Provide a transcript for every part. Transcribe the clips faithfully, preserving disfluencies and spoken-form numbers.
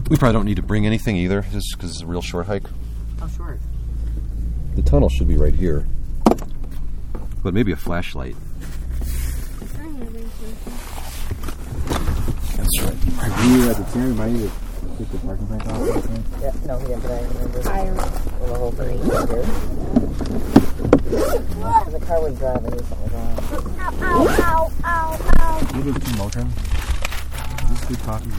We probably don't need to bring anything either, just because it's a real short hike. How short? The tunnel should be right here. But maybe a flashlight. That's right. Are you at the team? Might need to take the parking brake off. Yeah, no, he didn't, but I remember. I remember. The whole thing here. The car was driving, he something was wrong. Ow, ow, ow, ow. You do some Motrin? Just good coffee.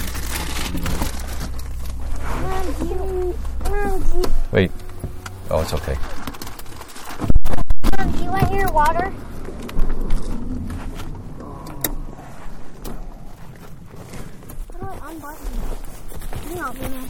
Mom, do you, Mom, do you, Wait. Oh, it's okay. Mom, do you want your water? How do I unbutton it? Can you help me, man?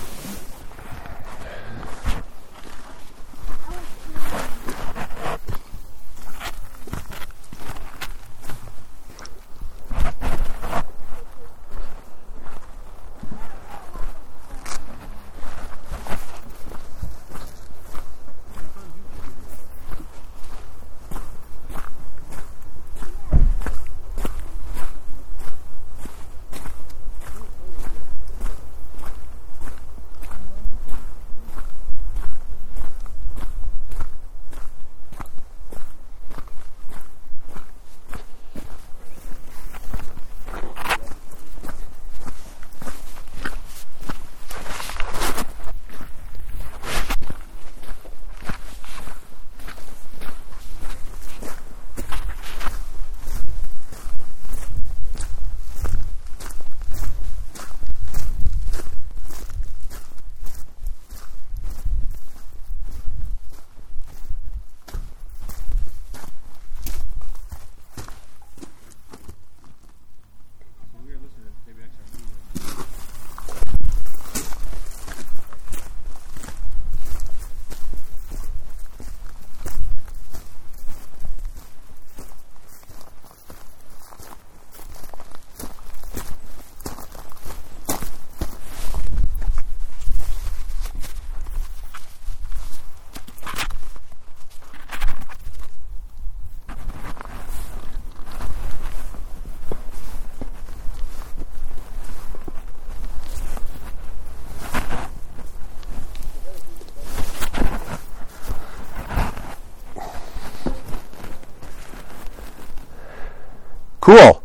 Cool.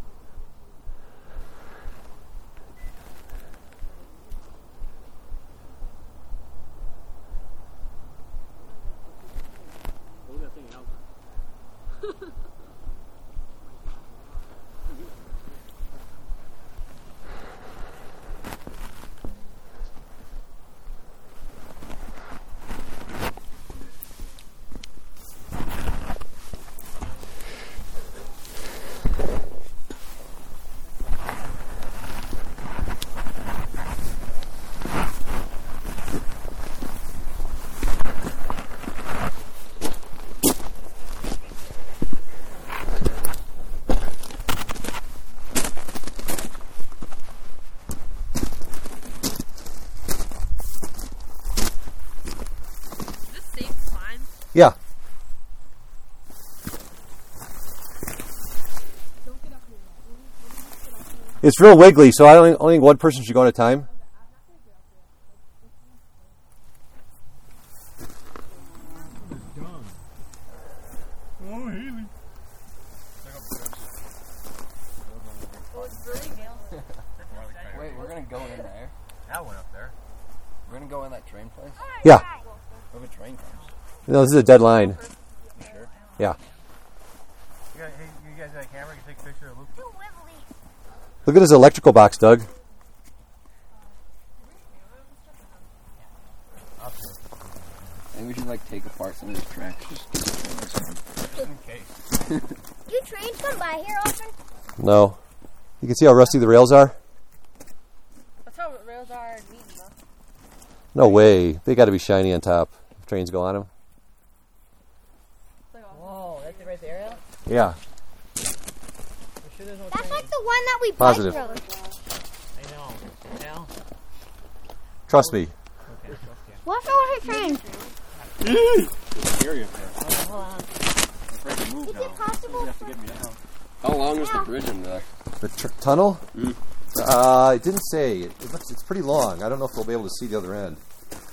Yeah. It's real wiggly, so I only, only think one person should go at a time. Wait, we're gonna go in there. That one up there. We're gonna go in that train place. Yeah. Where the train comes. No, this is a dead line. You sure? Yeah. You guys, hey, you guys got a camera? You can take a picture of Luke. Look at his electrical box, Doug. I think we should like take apart some of these tracks. Just, just in case. You trains come by here often? No. You can see how rusty the rails are? That's how rails are in Wheaton, though. No way. They got to be shiny on top if trains go on them. Whoa, that's the right area? Yeah. Sure there's no That's train? like the one that we Positive. bike rode. I know. Now? Trust me. Okay, What's wrong with your train? It's scary up there. hold on. I'm afraid to move Is now. it possible You have to get me down. How long is the bridge in there? The tr- tunnel? Mm. Uh, it didn't say. It, it looks, it's pretty long. I don't know if they'll be able to see the other end.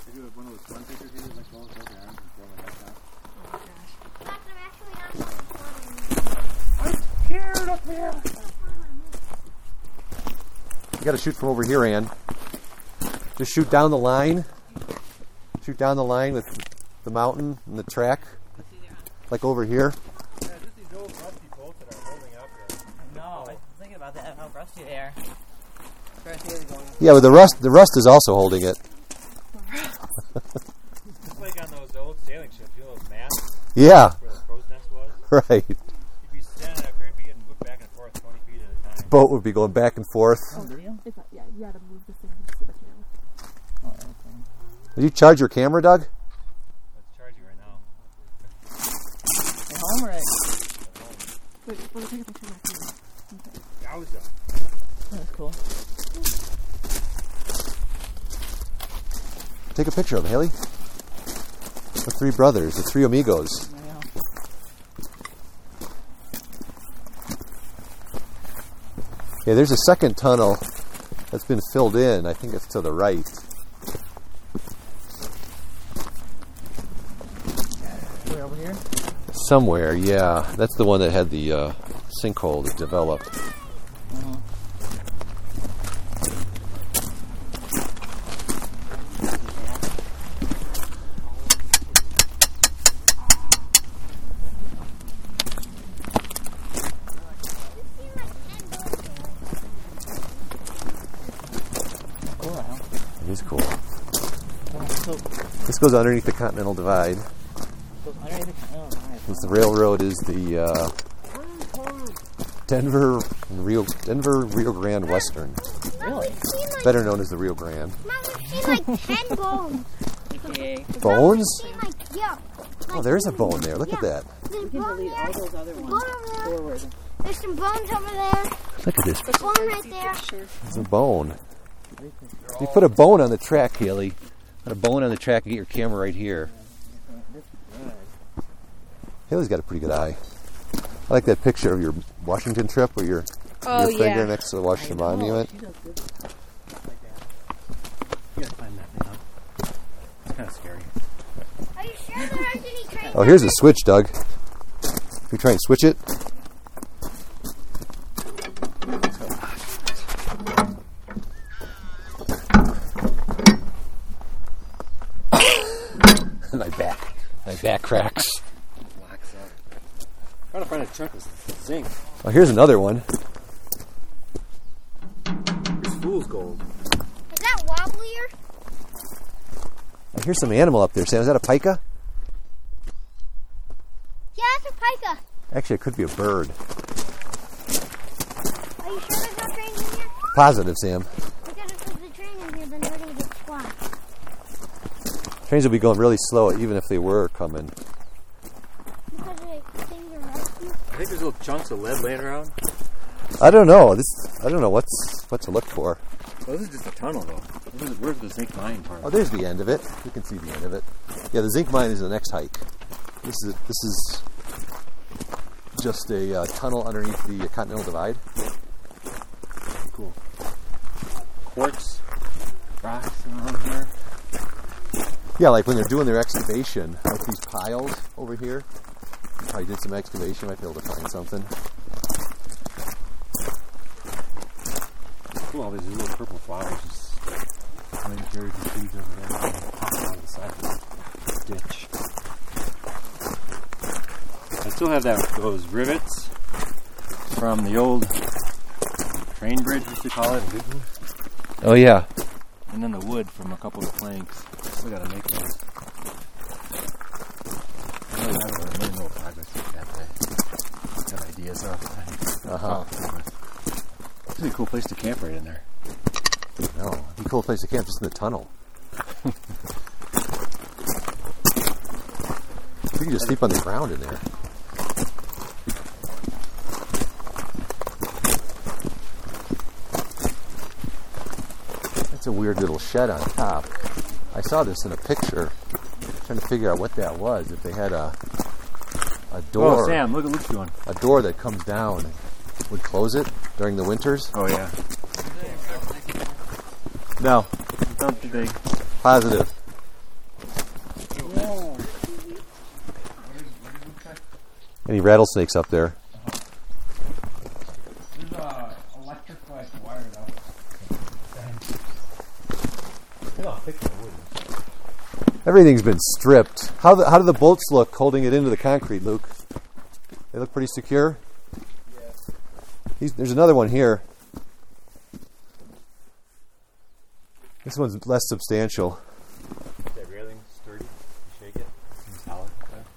You got to shoot from over here, Ann. Just shoot down the line. Shoot down the line with the mountain and the track, like over here. Yeah, just these old rusty bolts that are holding up there. No, I was thinking about that, how rusty they are. Yeah, but the rust, the rust is also holding it. Just like on those old sailing ships, you know those masts Yeah, where the crow's nest was? right. You'd be standing up here, you'd be getting whipped back and forth twenty feet at a time. Boat would be going back and forth. Oh, video? It's not, yeah, you gotta move the thing to the camera. Oh, okay. Did you charge your camera, Doug? Let's charge you right now. At home or at... Wait, we'll take a picture back here. Yowza. That's cool. Take a picture of them, Haley. The three brothers, the three amigos. I know. Yeah, there's a second tunnel that's been filled in. I think it's to the right. Way over here? Somewhere, yeah. That's the one that had the uh, sinkhole that developed. Uh-huh. Cool, huh? It is cool. Well, so, This goes underneath the Continental Divide. so underneath the... Oh, nice. This the railroad is the uh, Denver Rio Denver Rio Grande Western, Really? better known as the Rio Grande. Mom, we've seen like ten bones. Okay. Bones? Seen like, yeah. Oh, there's a bone there. Look at that. There's You can bone delete there. all those other There's ones bone over there. forward. There's some bones over there. Look at this. Bone right there. There's a bone. You put a bone on the track, Haley. Put a bone on the track and get your camera right here. Haley's got a pretty good eye. I like that picture of your Washington trip where you're Oh, your finger yeah. next to the Washington Monument. You gotta climb that thing up. It's kind of scary. Are you sure there aren't any trains? Oh, here's a switch, Doug. You try and switch it. My back, my back cracks. Blacks up. Trying to find a truck with zinc. Oh, here's another one. It's fool's gold. Is that wobblier? Oh, here's some animal up there, Sam. Is that a pika? Yeah, that's a pika. Actually, it could be a bird. Are you sure there's no trains in here? Positive, Sam. Because if there's a train in here, then we're gonna get splashed. Trains will be going really slow, even if they were coming. Because they things are rescue. I think there's little chunks of lead laying around. I don't know. This I don't know what's what to look for. Oh, this is just a tunnel, though. This is, where's the zinc mine part? Oh, there's the end of it. You can see the end of it. Yeah, the zinc mine is the next hike. This is this is just a uh, tunnel underneath the Continental Divide. Cool. Quartz rocks around here. Yeah, like when they're doing their excavation, like these piles over here. Probably did some excavation, might be able to find something. Cool, all these little purple flowers just laying carries the seeds over there and pop out of the side of the ditch. I still have that those rivets from the old train bridge, used to call it, in Newton. Oh yeah. And then the wood from a couple of the planks. Still gotta make those. I really haven't made no progress with that. I got ideas of. Uh-huh. This is a cool place to camp right in there. No, it'd be a cool place to camp, just in the tunnel. You can just sleep on the ground in there. That's a weird little shed on top. I saw this in a picture. Trying to figure out what that was. If they had a a door, Oh, Sam, look at Luke's doing. a door that comes down, would close it during the winters. Oh, yeah. No. Not too big. Positive. Any rattlesnakes up there? There's a electric like wire though. Everything's been stripped. How the, how do the bolts look holding it into the concrete, Luke? They look pretty secure? Yes. These, there's another one here. This one's less substantial. Is that railing sturdy? You shake it? Seems solid.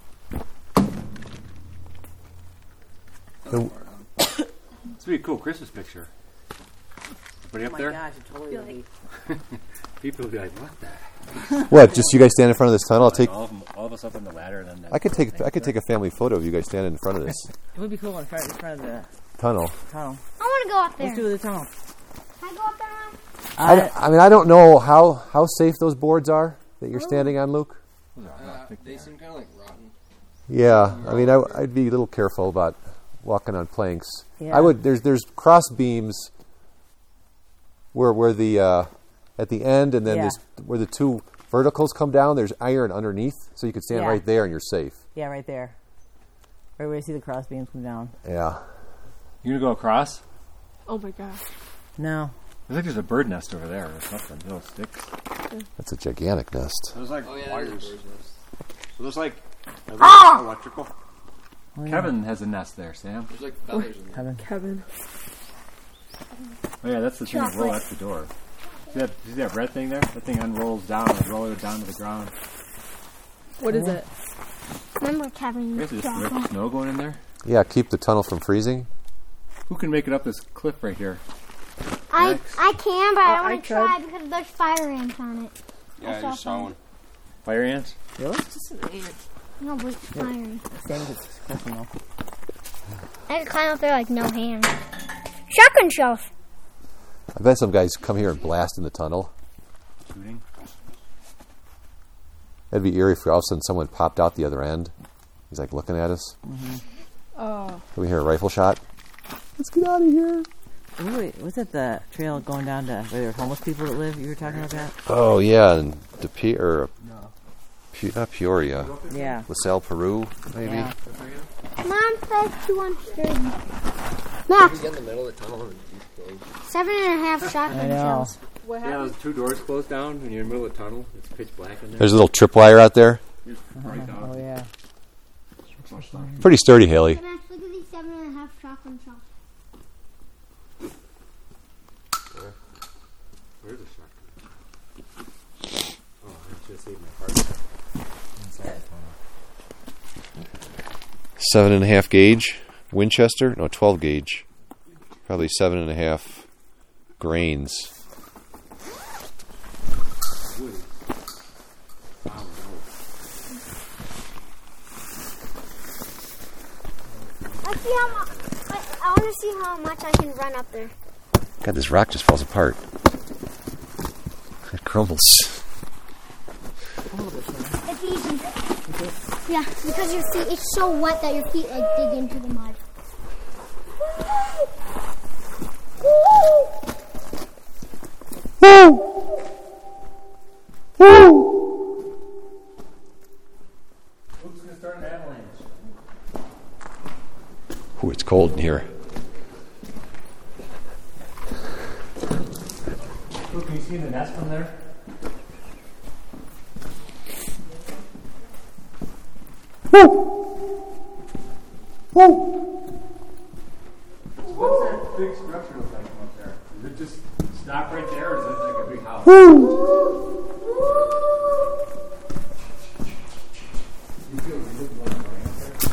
The- It's a pretty cool Christmas picture. Everybody up there? gosh, it totally like, People will be like, what the? What? Just you guys stand in front of this tunnel? I'll take. all, of them, all of us up on the ladder. And then I could take. I could take a family photo of you guys standing in front of this it would be cool in front, in front of the tunnel. tunnel. I want to go up there. Let's do the tunnel. Can I go up there, Ron? I, don't- I mean, I don't know how, how safe those boards are that you're standing on, Luke. Uh, they seem kind of like rotten. Yeah, I mean, I, I'd be a little careful about walking on planks. Yeah. I would. There's there's cross beams where where the uh, at the end, and then Yeah. there's where the two verticals come down. There's iron underneath, so you could stand Yeah. right there and you're safe. Yeah, right there. Right where you see the cross beams come down. Yeah. You gonna go across? Oh my gosh. No. There's like there's a bird nest over there or something. Little sticks. That's a gigantic nest. There's like Oh yeah, wires. there's a bird's nest. So there's like electrical. Oh, yeah. Kevin has a nest there, Sam. There's like feathers in there. Kevin. Kevin. Oh yeah, that's the thing that roll. That's the door. See that, see that red thing there? That thing unrolls down and rolls it down to the ground. What is it? Remember Kevin? I guess there's direct snow going in there. Yeah, keep the tunnel from freezing. Who can make it up this cliff right here? I Next. I can, but I Oh, don't I want to tried. try because there's fire ants on it. Yeah, I just saw one. Fire ants? Really? Just an ant. No, but it's fire ants. Same as it's disgusting though. I could climb up there like no hands. Shotgun shells. I bet some guys come here and blast in the tunnel. Shooting? That'd be eerie if all of a sudden someone popped out the other end. He's like looking at us. Oh. Can we hear a rifle shot? Let's get out of here. Ooh, wait, was it the trail going down to where there are homeless people that live? You were talking about that? Oh yeah, and De Pe- or Pe- not Peoria, Yeah. LaSalle, Peru, maybe. Yeah. Mom says two hundred. Max, Get in the middle of the tunnel and go. seven and a half I shotgun know. shells. What Yeah, those two doors closed down and you're in the middle of the tunnel. It's pitch black in there. There's a little tripwire out there. You just right down. Oh yeah. Pretty sturdy, Haley. Max, look at these seven and a half shotgun shells. Where's the shotgun? Oh, I should have saved my part. Seven and a half gauge Winchester. No, twelve gauge. Probably seven and a half grains. Let's see how much. I, I want to see how much I can run up there. God, this rock just falls apart. It crumbles. It's easy. Yeah, because your feet, it's so wet that your feet like dig into the mud. Who's going to start an avalanche? Ooh, it's cold in here. Look, can you see the nest from there? What's that big structure look like from up there? Is it just stop right there, or is it like a big house? You feel really like going up there?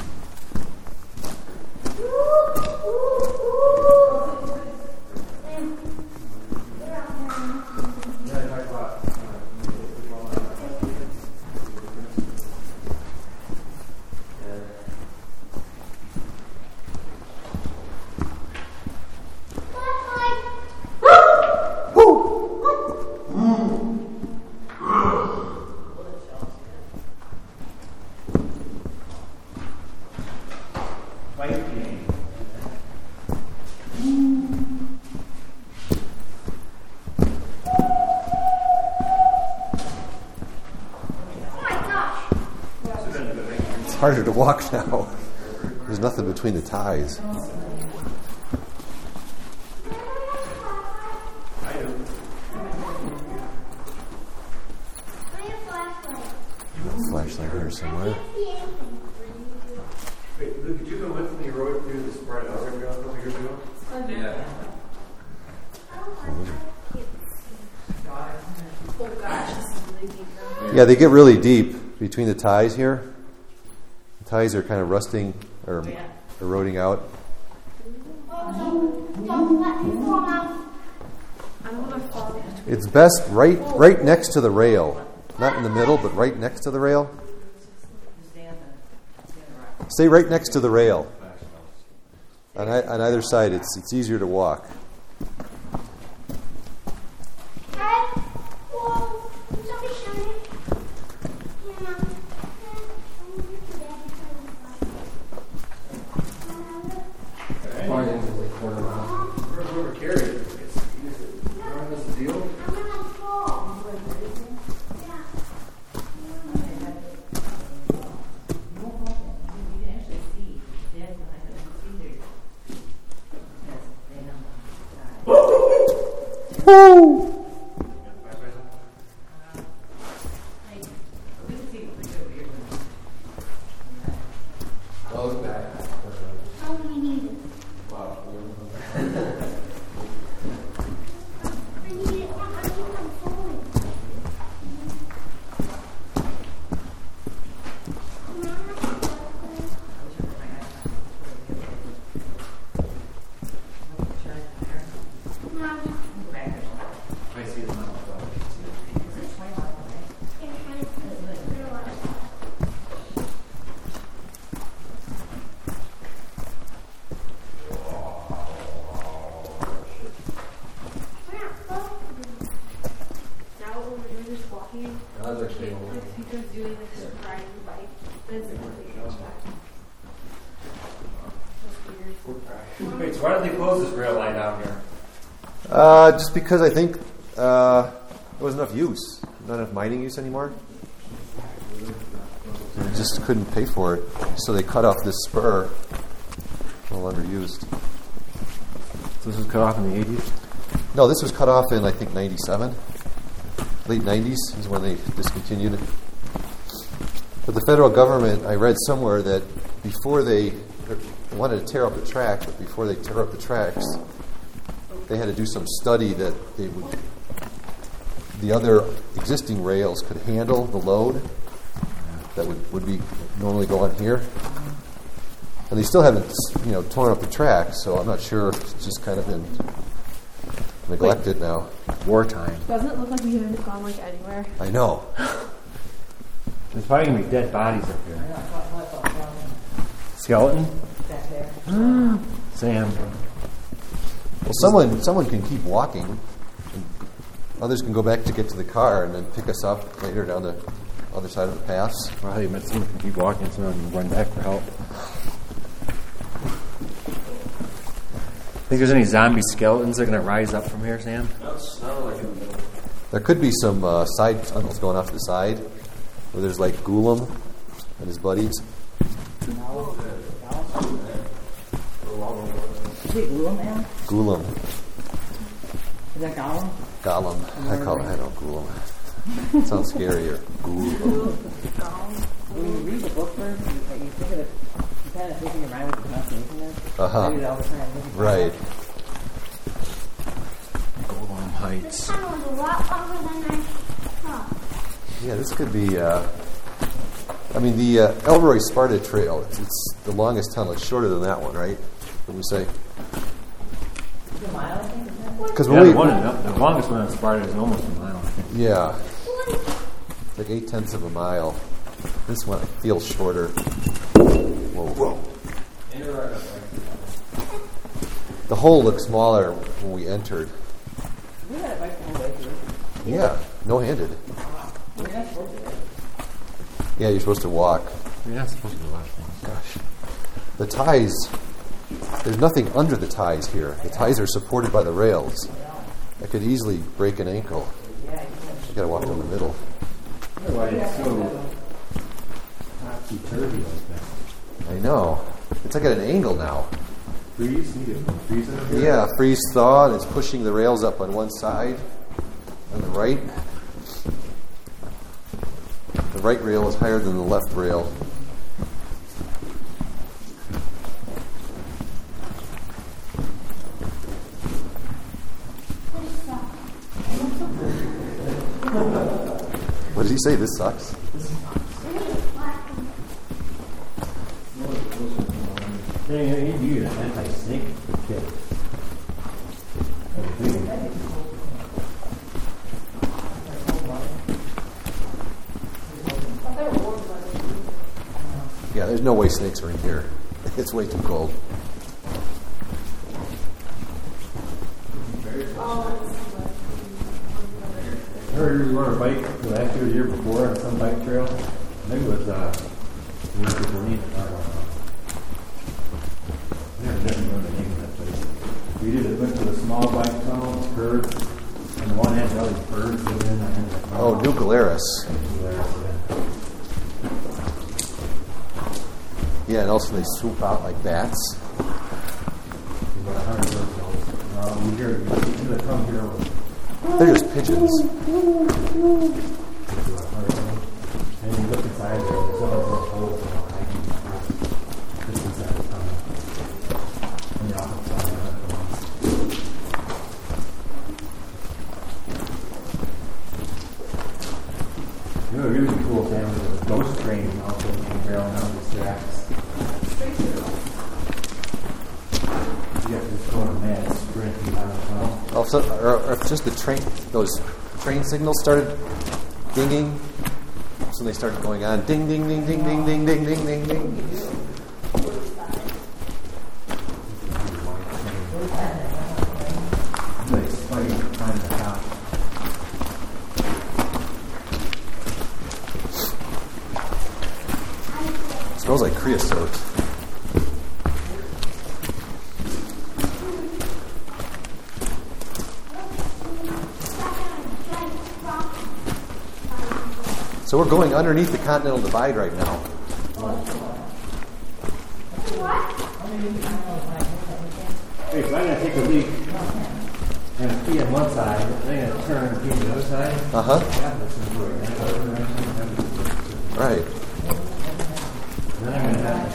harder to walk now. There's nothing between the ties. Flashlight here somewhere. Wait, Luke, did you go with me road through the spread out a couple years ago? Yeah. Yeah, they get really deep between the ties here. The ties are kind of rusting or eroding out. It's best right right next to the rail. Not in the middle, but right next to the rail. Stay right next to the rail. On, I, on either side, it's it's easier to walk. Woo! Wait, so why did they close this rail line down here? Uh, just because I think uh, there wasn't enough use, not enough mining use anymore. They just couldn't pay for it, so they cut off this spur. No longer used. So this was cut off in the eighties? No, this was cut off in I think ninety-seven, late nineties is when they discontinued it. But the federal government, I read somewhere that before they wanted to tear up the track, but before they tear up the tracks, they had to do some study that they would, the other existing rails could handle the load that would, would be normally go on here. And they still haven't, you know, torn up the tracks, so I'm not sure. It's just kind of been neglected Wait. now. Wartime. Doesn't it look like we haven't gone like anywhere? I know. There's probably going to be dead bodies up here. Skeleton? Back there. Sam. Well, someone someone can keep walking. And others can go back to get to the car and then pick us up later down the other side of the pass. Well, you meant someone can keep walking, someone can run back for help. Think there's any zombie skeletons that are going to rise up from here, Sam? There could be some uh, side tunnels going off to the side where there's like Ghoulam and his buddies. Is it Ghoulam, man? Ghoulam. Is that Gollum? Gollum. I call it, I know, Ghoulam. Sounds scarier. Ghoulam. When you read the book first, you, you think of it, you kind of think in your mind what the pronunciation is. Uh-huh. Maybe all the time. Right. Golem Heights. This tunnel is a lot longer than I thought. Yeah, this could be, uh, I mean, the uh, Elroy Sparta Trail, it's, it's the longest tunnel. It's shorter than that one, right? What do we say? Is it a mile, I think? Because Yeah, when we, the, one, the longest one on Sparta is almost a mile, I think. yeah, it's like eight tenths of a mile. This one feels shorter. Whoa, whoa. The hole looked smaller when we entered. We had a bike all the way through. Yeah, no-handed. We're not supposed to. Yeah, you're supposed to walk. You're not supposed to do that. Gosh. The ties, there's nothing under the ties here. The ties are supported by the rails. I could easily break an ankle. You gotta walk down the middle. Why it's so topsy-turvy like that. I know. It's like at an angle now. Freeze? You get freeze in here? Yeah, freeze thaw, and it's pushing the rails up on one side, on the right. The right rail is higher than the left rail. What did he say? This sucks? Yeah, you need an anti-snake kit. Yeah, there's no way snakes are in here. It's way too cold. I heard you were on a bike last year or the year before on some bike trail. I think it was uh, New York Berlin. I never did remember the name of that place. We did it, went to the small bike tunnel, curved, and the one had all these birds living in there. Oh, New Glarus. Yeah, and also they swoop out like bats. Um, we hear, we come here. They're just pigeons. And you look inside there, there's all those holes in the hiking just inside the tunnel. And you're off the side of it. You know, a really cool thing was a ghost train also being barreling down these tracks. You got this going mad sprinting down the tunnel. Oh, so, or, or if just the train, those train signals started dinging, so they started going on, ding, ding, ding, ding, ding, ding, ding, ding, ding, ding. Like spiding behind the top. It smells like creosote. So we're going underneath the Continental Divide right now. Hey, so I'm going to take a leak and pee on one side, and then I'm going to turn and pee on the other side. Uh huh. Right. Then I'm going to have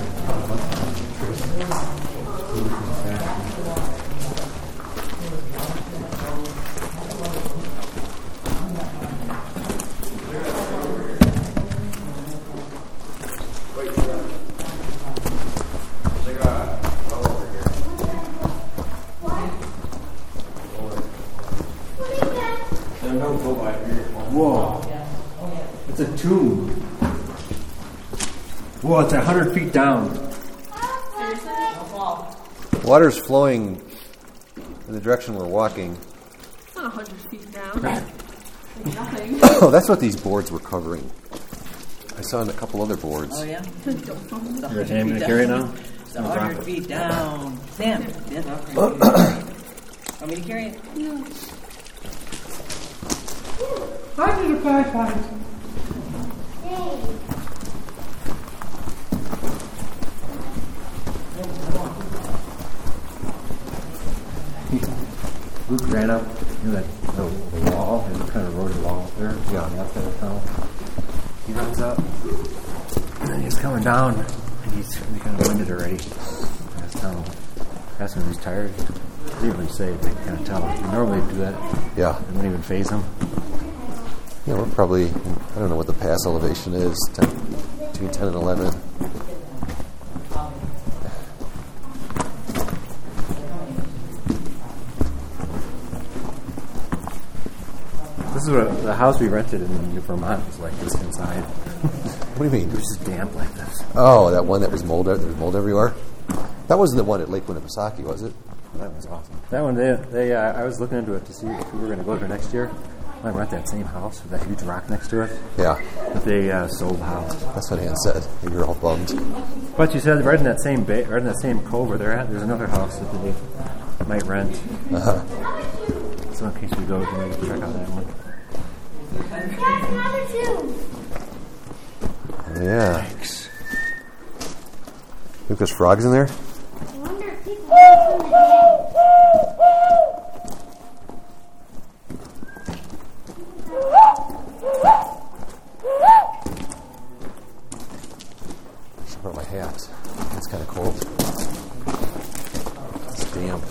Whoa. It's a tomb. Whoa, it's a hundred feet down. Water's flowing in the direction we're walking. It's not a hundred feet down. Like nothing. Oh, that's what these boards were covering. I saw in a couple other boards. Oh, yeah? Your Sam going to carry it now? It's a hundred feet down. Sam, yes, want me to carry it? No. I did a five five. Luke ran up, you know that the, the wall, there's a kind of eroded wall up there, yeah, on the outside of the tunnel. He runs up, and then he's coming down, and he's he kind of winded already. I was telling him, asking him if he's tired. He didn't really say, but you can kind of tell. You normally do that. Yeah. It wouldn't even faze him. Yeah, we're probably, I don't know what the pass elevation is, ten, between ten and eleven. This is what the house we rented in New Vermont was like this inside. What do you mean? It was just damp like this. Oh, that one that was mold, there was mold everywhere? That wasn't the one at Lake Winnipesaukee, was it? That was awesome. That one, they, they uh, I was looking into it to see if we were going to go there next year. I rent that same house with that huge rock next to it. Yeah. But they uh, sold the house. That's what Ann said. You were all bummed. But you said right in that same bay, right in that same cove where they're at, there's another house that they might rent. Uh-huh. So in case we go, we can maybe check out that one. That's number two. Yeah. Thanks. Think there's frogs in there? I wonder if people are from the day. How about my hat? It's kind of cold. It's damp.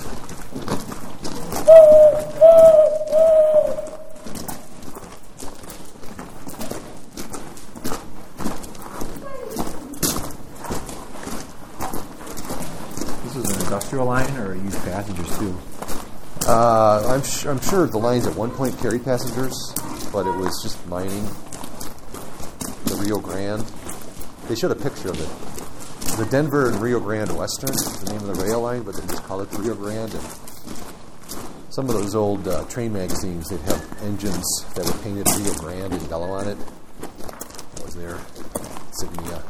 This is an industrial line, or use passengers too? Uh, I'm, sh- I'm sure the lines at one point carried passengers, but it was just mining. The Rio Grande. They showed a picture of it. The Denver and Rio Grande Western is the name of the rail line, but they just call it the Rio Grande. And some of those old uh, train magazines, they'd have engines that were painted Rio Grande in yellow on it. That was their insignia.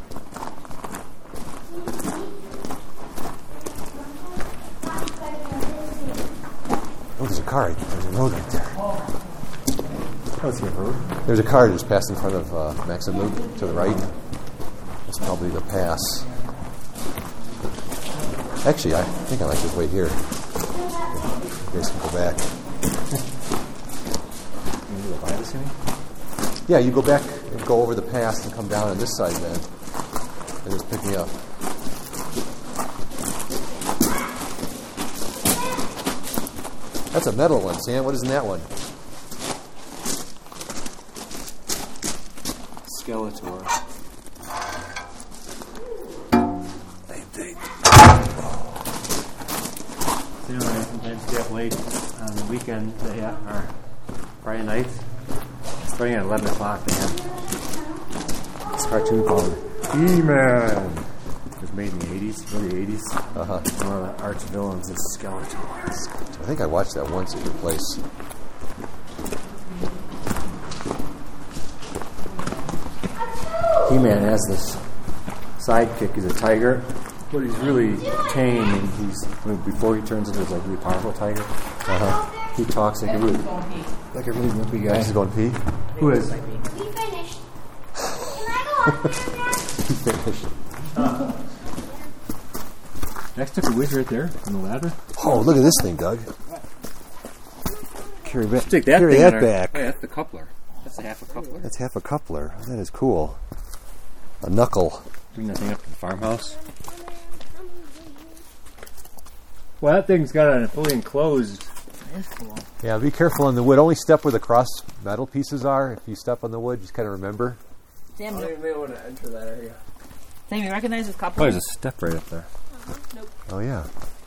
Oh, there's a car. Right, there's a road right there. Oh, it's your road. There's a car just passed in front of uh, Maxim Loop to the right. That's probably the pass. Actually, I think I might just wait here. You guys can go back. You go by this, you mean? Yeah, you go back and go over the pass and come down on this side then. And just pick me up. That's a metal one, Sam. What is in that one? Skeletor. Same thing. So, you know, I sometimes stay up late on the weekend, uh, yeah, or Friday nights. Starting at eleven o'clock, they have this cartoon called He-Man. It was made in the eighties, early eighties. Uh-huh. One of the arch villains is Skeletor. I think I watched that once at your place. He-Man has this sidekick. He's a tiger, but he's really tame, and he's before he turns into this like really powerful tiger. Uh-huh. He talks like a really like a really wimpy guy. He's going pee? Who is? We finished. Can I go? He finished. Next took a whiz right there on the ladder. Oh, look at this thing, Doug. Carry, ba- Take that carry thing that in there. back. Oh, yeah, that's the coupler. That's a half a coupler. That's half a coupler. That is cool. A knuckle. Bring that thing up to the farmhouse. Well, that thing's got a fully enclosed. That's cool. Yeah, be careful on the wood. Only step where the cross metal pieces are. If you step on the wood, just kind of remember. Sam, I you, don't even want to enter that area. Sam, you recognize this couple? Oh, there's a step right up there. Oh, yeah.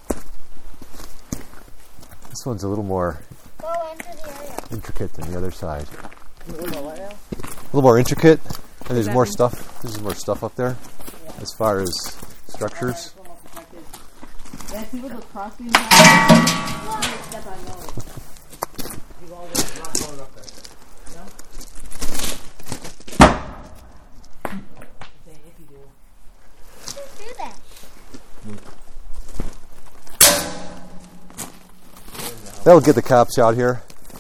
This one's a little more Go enter the area. intricate than the other side. A little more intricate, and there's more stuff. There's more stuff up there as far as structures. Yeah, see where those crossbeams are? Step on those. You always not going up there. No? Okay, if you do. Just do that. That'll get the cops out here.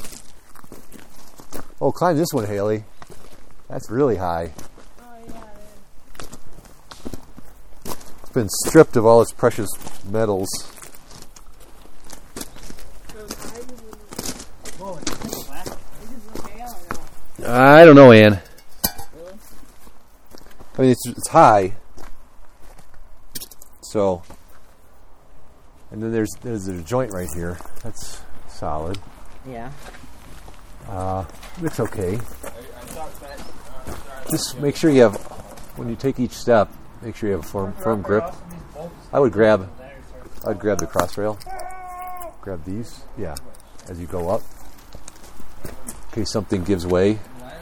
Oh, climb this one, Haley. That's really high. Oh, yeah, it It's been stripped of all its precious metals. I don't know, Ann. I mean, it's it's high. So, and then there's there's a joint right here. That's solid. Yeah. Uh, it's okay. Just make sure you have, when you take each step, make sure you have a firm, firm grip. I would grab, I'd grab the cross rail. Grab these, yeah, as you go up. In case something gives way.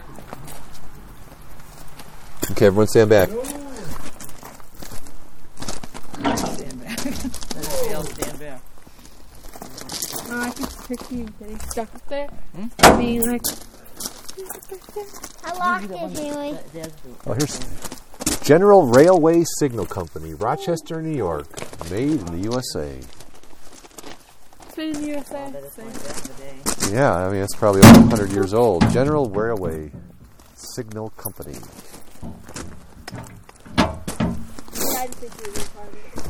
Okay, everyone stand back. Stand back. Tail stand back. Oh, I can picture you getting stuck up there. Hmm? Being like, I locked it, Haley. Oh, here's General Railway Signal Company, Rochester, New York. Made in the U S A. it's been in the U S A. so- Yeah, I mean, it's probably over one hundred years old. General Railway Signal Company. I didn't think you were part of it.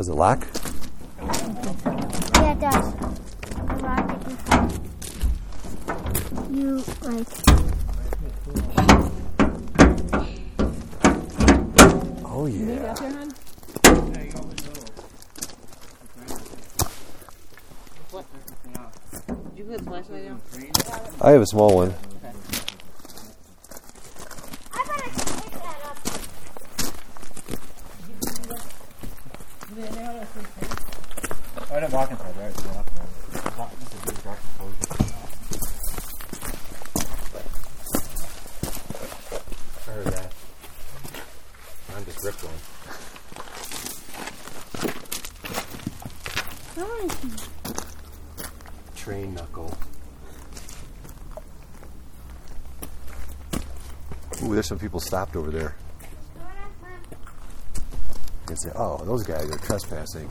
Does it lock? Yeah, it does. The rocket. You like. Oh yeah. Did you put the flashlight down? I have a small one. I better pick that up. I didn't walk inside, right? Yeah. Walk- this is really dark enclosure. I heard that. I'm just ripped one. Train knuckle. Ooh, there's some people stopped over there. You can say, oh, those guys are trespassing.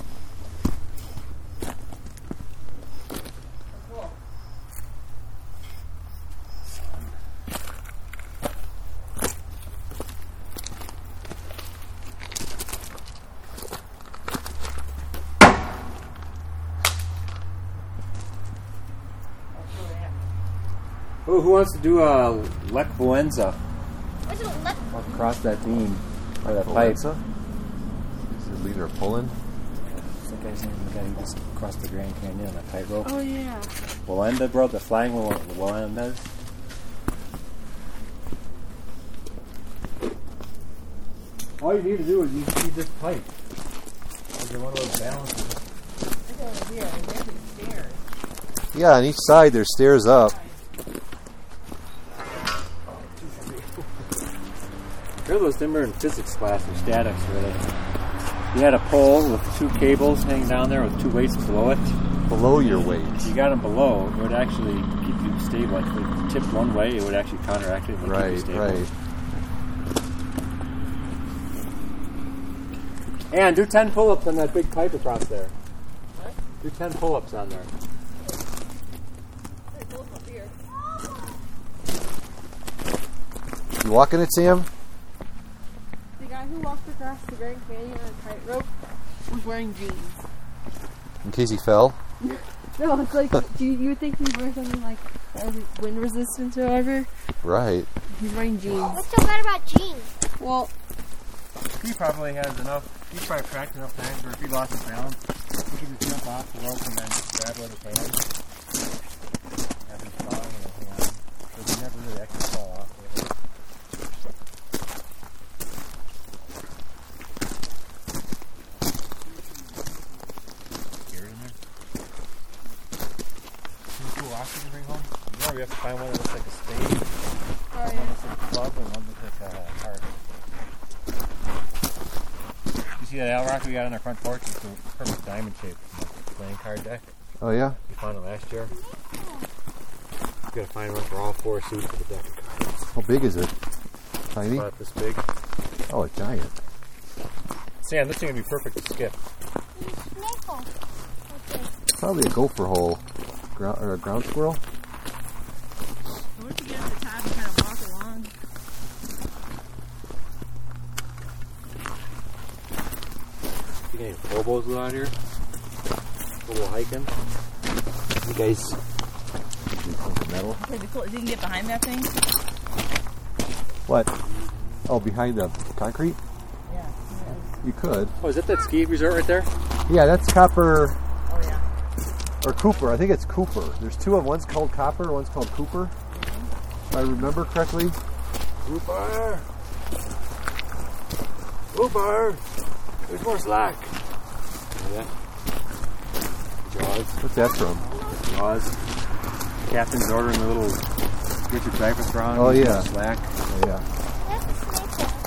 Ooh, who wants to do a Lech Boenza What's a left? across that beam or that pipe? Is the leader of Poland? What's that guy's name? The guy who just crossed the Grand Canyon on a tightrope. Oh yeah. Walenda, bro, the flying Wal- Walendas. All you need to do is you just need this pipe. Under one of those balances. Look over here. There's actually stairs. Yeah, on each side there's stairs up. Remember those them were in physics class or statics, really. You had a pole with two cables hanging down there with two weights below it. Below your weight. If you got them below, it would actually keep you stable. Like if it tipped one way, it would actually counteract it and keep you Right, stable. right. And do ten pull-ups on that big pipe across there. What? Do ten pull-ups on there. You walking it, Sam? The guy who walked across the Grand Canyon on a tightrope was wearing jeans. In case he fell? No, it's like do you, you would think he'd wear something like uh, wind resistance or whatever. Right. He's wearing jeans. What's so bad about jeans? Well, He probably has enough. He's probably practiced enough times where if he lost his balance, he could just jump off the rope and then just grab what he can. Have him fall and everything on. So he never really actually fall off. Gears in there. Any cool rocks you can bring home? You know, we have to find one that looks like a spade, oh one yeah. looks like a club, and one looks like a heart. You see that owl rock we got on our front porch? It's a perfect diamond shape from the playing card deck. Oh, yeah? We found it last year. We gotta find one for all four suits of the deck of cards. How big is it? Tiny? About this big. Oh, a giant. Sam, this thing would be perfect to skip. Maple. Okay. Probably a gopher hole. Ground, or a ground squirrel? Why don't you get at the top and kind of walk along? You got any hobos out here? Hobo hiking? You guys. Metal? It'd be cool if you can get behind that thing. What? Oh, behind the concrete? Yeah. You could. Oh, is that that ski resort right there? Yeah, that's Copper Oh yeah. or Cooper. I think it's Cooper. There's two of them. One's called Copper, one's called Cooper. If I remember correctly. Cooper! Cooper! There's more slack. Yeah. Jaws. What's that from? Jaws. Captain's ordering a little Richard Dreyfuss wrong. Oh, yeah. Slack. Oh, yeah. That's a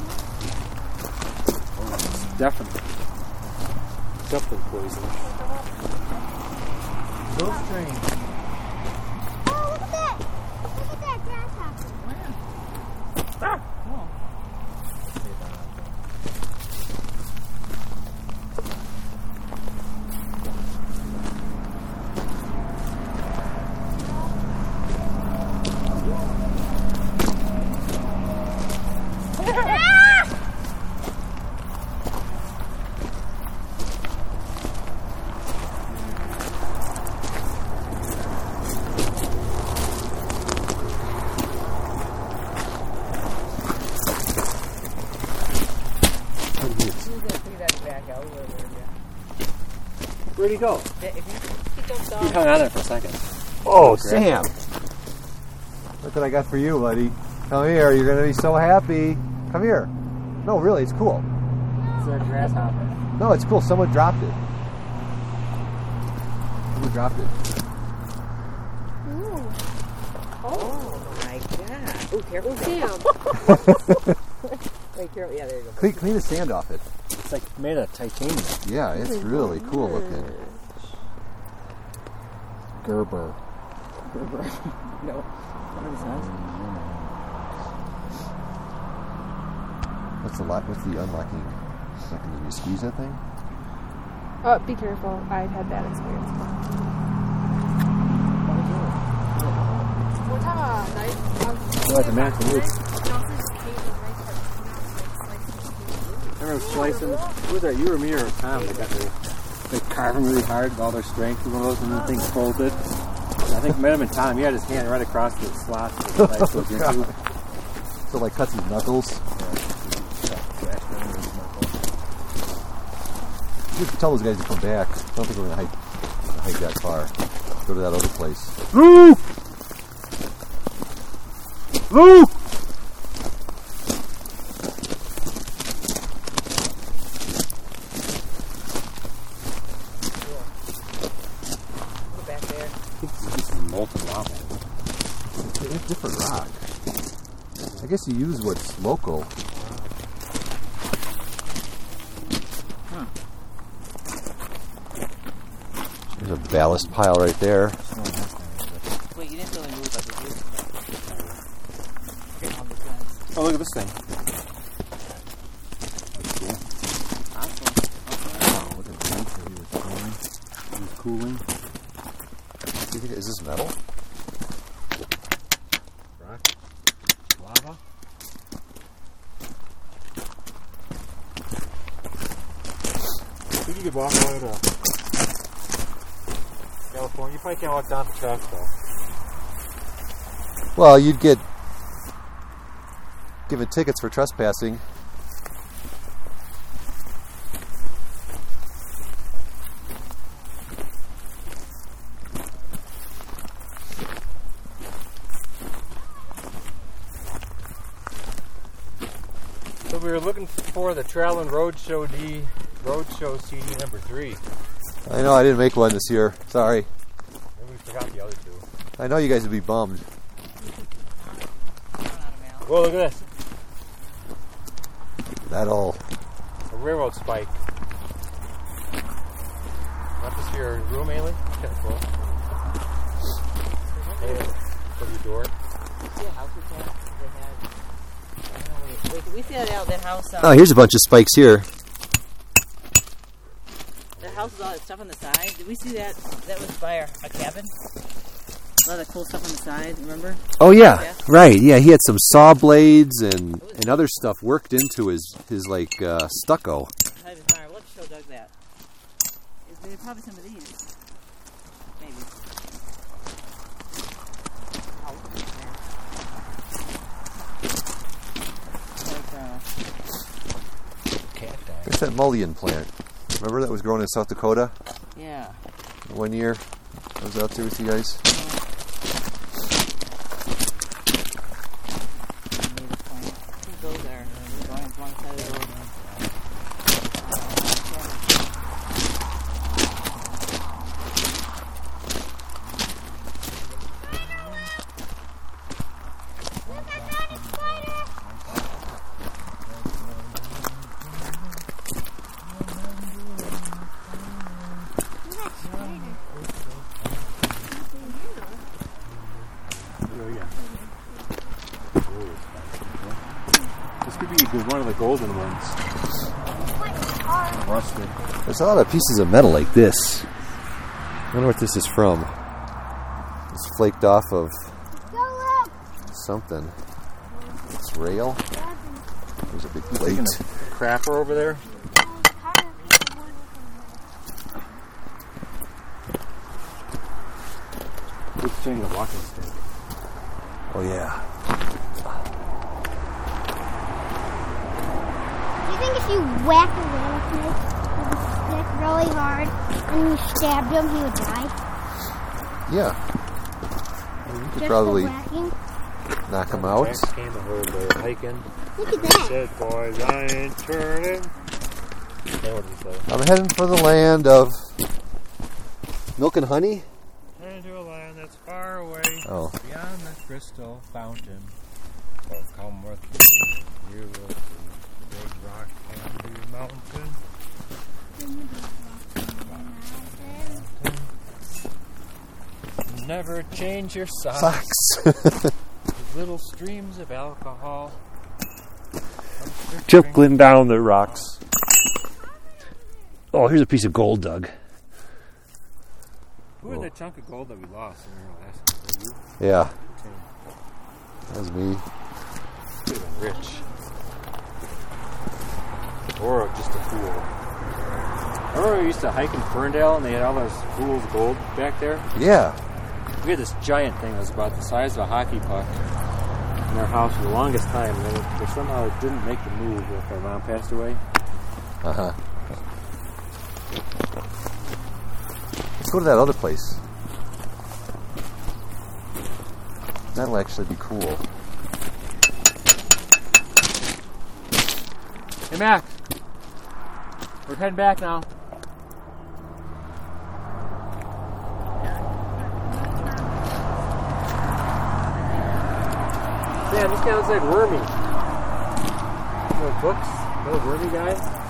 snake. Definitely. Definitely poison. Ghost train. Oh, look at that. Look at that grasshopper. Ah, cool. Where'd he go? He jumped He off. hung on there for a second. Oh, Sam. Look what I got for you, buddy. Come here. You're going to be so happy. Come here. No, really, it's cool. It's a grasshopper. No, it's cool. Someone dropped it. Someone dropped it. Ooh. Oh my god. Oh, careful. Damn. Wait, careful. Yeah, there you go. Clean, clean the sand off it. It's like made of titanium. Yeah, it's really cool looking. Gerber. No. What is that? What's the lock? What's the unlocking? Like, can you squeeze that thing? Oh, be careful. I've had that experience. One time a knife. You like a match of roots. I remember slicing. Who was that? You or me or Tom? They got their, they carving really hard with all their strength with one of those, and the thing folded. And I think it might have been Tom. He had his hand right across the slot that the knife goes into. So, like, cuts his knuckles. You have to tell those guys to come back. I don't think we're going to hike, hike that far. Go to that other place. Luke! Luke! Back there. I think this is molten lava. It's a different rock. I guess you use what's local. There's a ballast pile right there. Wait, you didn't really move that, did you? Okay, on this side. Oh, look at this thing. Awesome. Oh, look at that. He was cooling. It was cooling. Do you think, is this metal? Rock. Lava. I think you could walk all the way to California. You probably can't walk down to trash though. Well, you'd get given tickets for trespassing. So we were looking for the Travelin' Roadshow D Roadshow C D number three. I know I didn't make one this year. Sorry. Maybe we forgot the other two. I know you guys would be bummed. Whoa, look at this. That all. A railroad spike. Not this for your room, Ailey? Kind of cool. Hey, for your door. See a house we had? They had. I don't know, wait, wait, did we see that out? That house. Um, Oh, here's a bunch of spikes here. That house with all that stuff on the side. Did we see that? That was by our, a cabin. A lot of cool stuff on the side. Remember? Oh yeah, Yeah. right. Yeah, he had some saw blades and and other stuff worked into his his like uh, stucco. I was fire. We'll have to show Doug that. Is there probably some of these? Maybe. Oh, yeah. Like, uh, There's that mullein plant. Remember that was grown in South Dakota yeah. one year? I was out there with you guys. Native plant. I think those are. They're going on one side of the road. This could be one of the golden ones. Rusted. There's a lot of pieces of metal like this. I wonder what this is from. It's flaked off of something. It's rail. There's a big plate. Crapper over there. Good thing the walking stick. Oh yeah. Do you think if you whack a rattlesnake, the stick really hard and you stabbed him, he would die. Yeah. I mean, you could Just probably for whacking. knock him out. Jack came over, they were hiking. Look at that. Said, boys, I ain't turning. That what he said. I'm heading for the land of milk and honey. Into a land that's far away. Oh. Beyond the crystal fountain. So come with me. You will see big rock candy mountain. Never change your socks. Socks. Little streams of alcohol. Trickling down the rocks. Oh, here's a piece of gold, Doug. Who had that chunk of gold that we lost in your last one? Yeah. That was me. Could have been rich. Or just a fool. Remember we used to hike in Ferndale and they had all those fool's gold back there? Yeah. We had this giant thing that was about the size of a hockey puck in our house for the longest time. And then it, it somehow it didn't make the move after our mom passed away. Uh huh. Let's go to that other place. That'll actually be cool. Hey, Mac. We're heading back now. Man, this guy looks like Wormy. You know books? Little Wormy guy?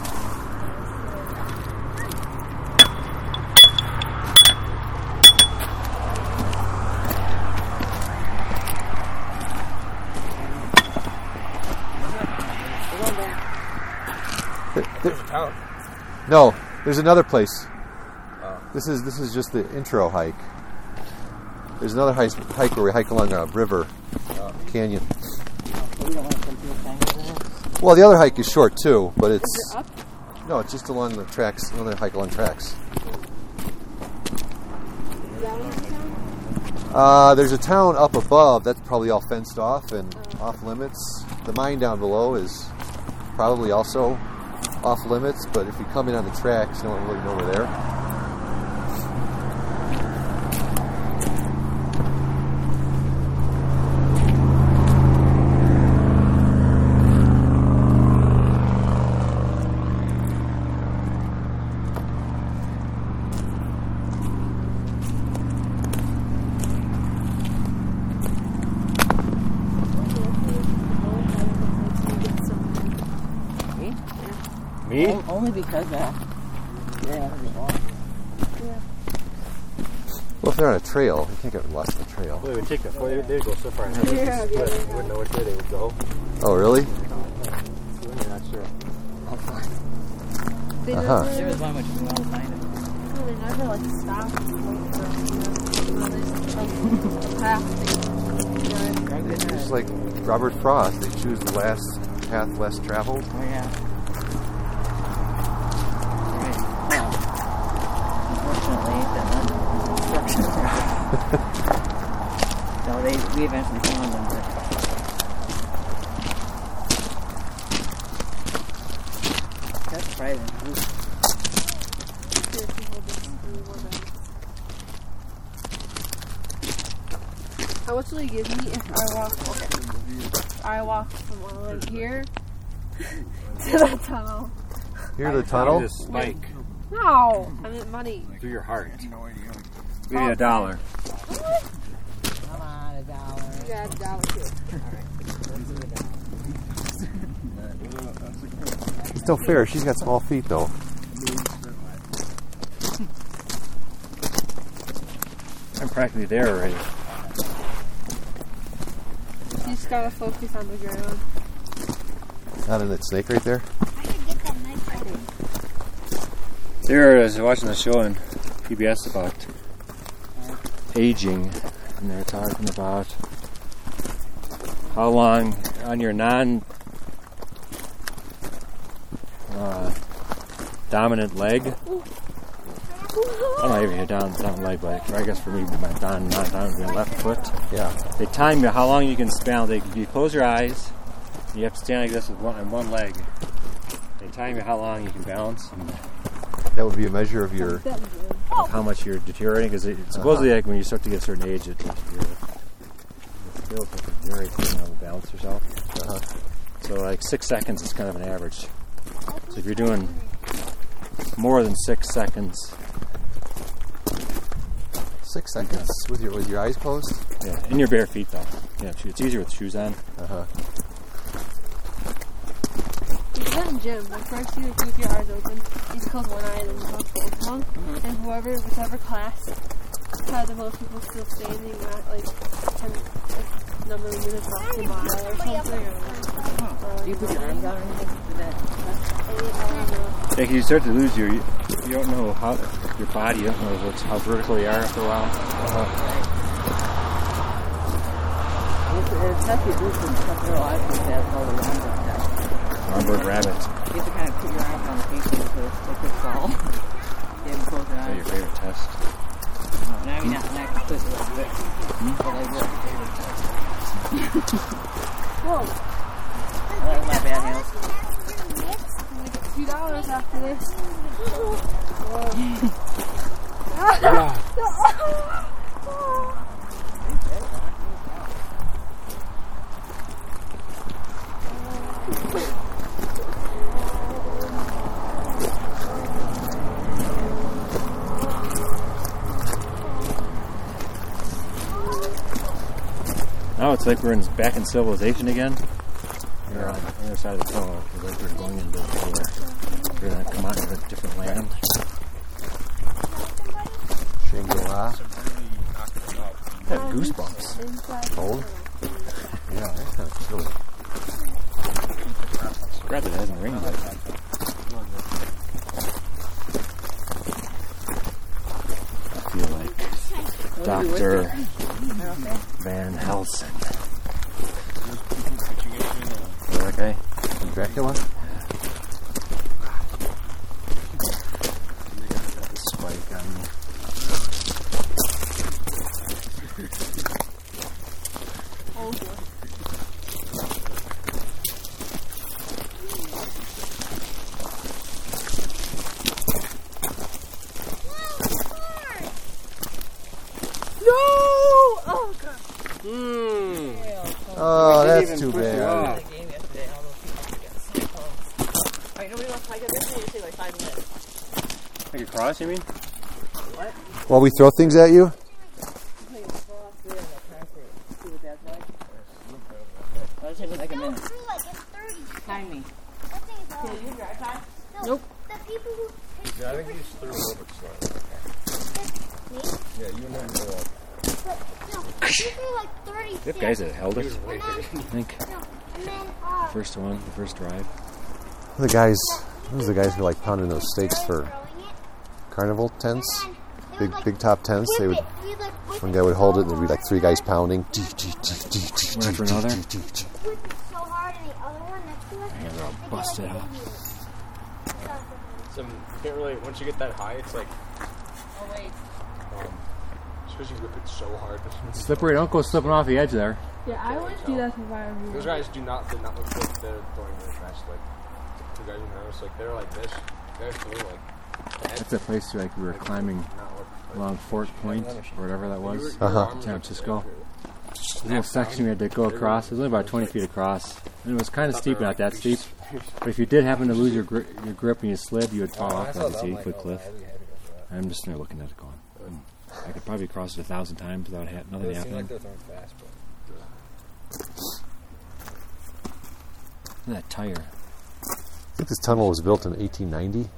No, there's another place. This is this is just the intro hike. There's another hike, hike where we hike along a river canyon. Well, the other hike is short too, but it's Up? no, it's just along the tracks. Another hike along tracks. Uh, there's a town up above that's probably all fenced off and off limits. The mine down below is probably also off limits, but if you come in on the tracks, you don't really know we're there. Me? Only because uh, yeah, Well, if they're on a trail, you can't get lost on the trail. Well, they would take the well, they would go so far and have Yeah, it split. yeah, You wouldn't know which way they would go. Oh, really? You're not sure. They Uh-huh. never, there was one which we won't find it. no, they never like stop and wait for us, you know. They just like a path they drive. Just like Robert Frost, they choose the last path less traveled. Oh yeah. Right. Well, unfortunately, the instructions. So they, we eventually found them. But that's surprising. Here, if you hold this, give me more bags. How much will you give me if I walk? Okay. I walk from like here to that tunnel. Here's the tunnel. Just spike No, I meant money. through your heart. Give you a dollar. Come on, a dollar. You got a dollar too. Still fair. She's got small feet, though. I'm practically there already. You just gotta focus on the ground. Not in that snake right there. I could get that nice one. There I was watching a show on P B S about aging, and they're talking about how long on your non uh, dominant leg. I don't know if you're down dominant leg, but I guess for me, my don not dominant left foot. Yeah. They time you how long you can stand. They you close your eyes. You have to stand like this with one on one leg. They time you how long you can balance. And That would be a measure of your. That was good. of how much you're deteriorating. Because supposedly, like, when you start to get a certain age, it, your skills will deteriorate depending on how you balance yourself. Uh-huh. So, like six seconds is kind of an average. So if you're doing more than six seconds, Six seconds with your with your eyes closed. yeah, in your bare feet though. Yeah, it's easier with shoes on. Uh huh. It's not in gym. Like first you keep your eyes open, you just close one eye and then you close both of them. And whoever, whichever class had the most people still standing at like ten like, number of minutes left in mile or something. Or, Do you put your arms out or anything for that? Yeah, 'cause you start to lose your, you don't know how your body, you don't know what's, how vertical you are after a while. Uh-huh. It's, it's tough to do some stuff real life like that called the Romberg test. Romberg rabbit. You have to kind of put your arms on the face so it could fall. You have to close your Is that eyes. your favorite test? No, I mean, not, not completely like this. But like this. whoa, I like my bad nails. I'm gonna get two dollars after this. Now it's like we're in, back in civilization again. We're on the other side of the tunnel. It's like we're going into where we're going to come out into a different land. Shangri-La. I have goosebumps. Inside. Cold. Yeah, that sounds really. Glad that it hasn't rained yet. I feel like Doctor Van Helsing. You okay? Dracula? Got the spike on me. Oh, boy. No! Oh, God. Oh, that's even too push you bad. off. The game yesterday, all those people were getting so close. Alright, nobody wants to play this thing? It takes like five minutes. Like a cross, you mean? While we throw things at you? Play a cross there and a concert. See what that's like? That'll take me like a minute. Time me. Can you drive time? Nope. The people who take Yeah, I think he's through a little bit slow. Yeah, you and him go up. But, no, usually like thirty. We have guys that held it, And then, I think. no, and then, uh, First one, the first drive. The guys, those are the guys who like pounding those steaks for carnival tents, big big top tents. They would, one guy would hold it, and there'd be like three guys pounding. One after another. Whip it so hard, and the other one next to us. And they're all busted up. So you can't really, once you get that high, it's like, Oh, wait. um, because you whip it so hard. Slippery, don't go slipping off the edge there. Yeah, I wouldn't do that if I were you. Those guys do not, did not look like they're throwing really fast. Like, the guys in there, like, they're like this. They're through, like, That's a place like we were climbing not look like along Fort Point, or whatever that was, Uh-huh. San Francisco. There's a little section we had to go across. It was only about twenty feet across. And it was kind of steep, not that steep. But if you did happen to lose your, gri- your grip and you slid, you would fall off like a eight-foot cliff. I'm just there looking at it going. I could probably cross it a thousand times without ha- nothing happening. they're throwing fast, but Look at that tire. I think this tunnel was built in eighteen ninety.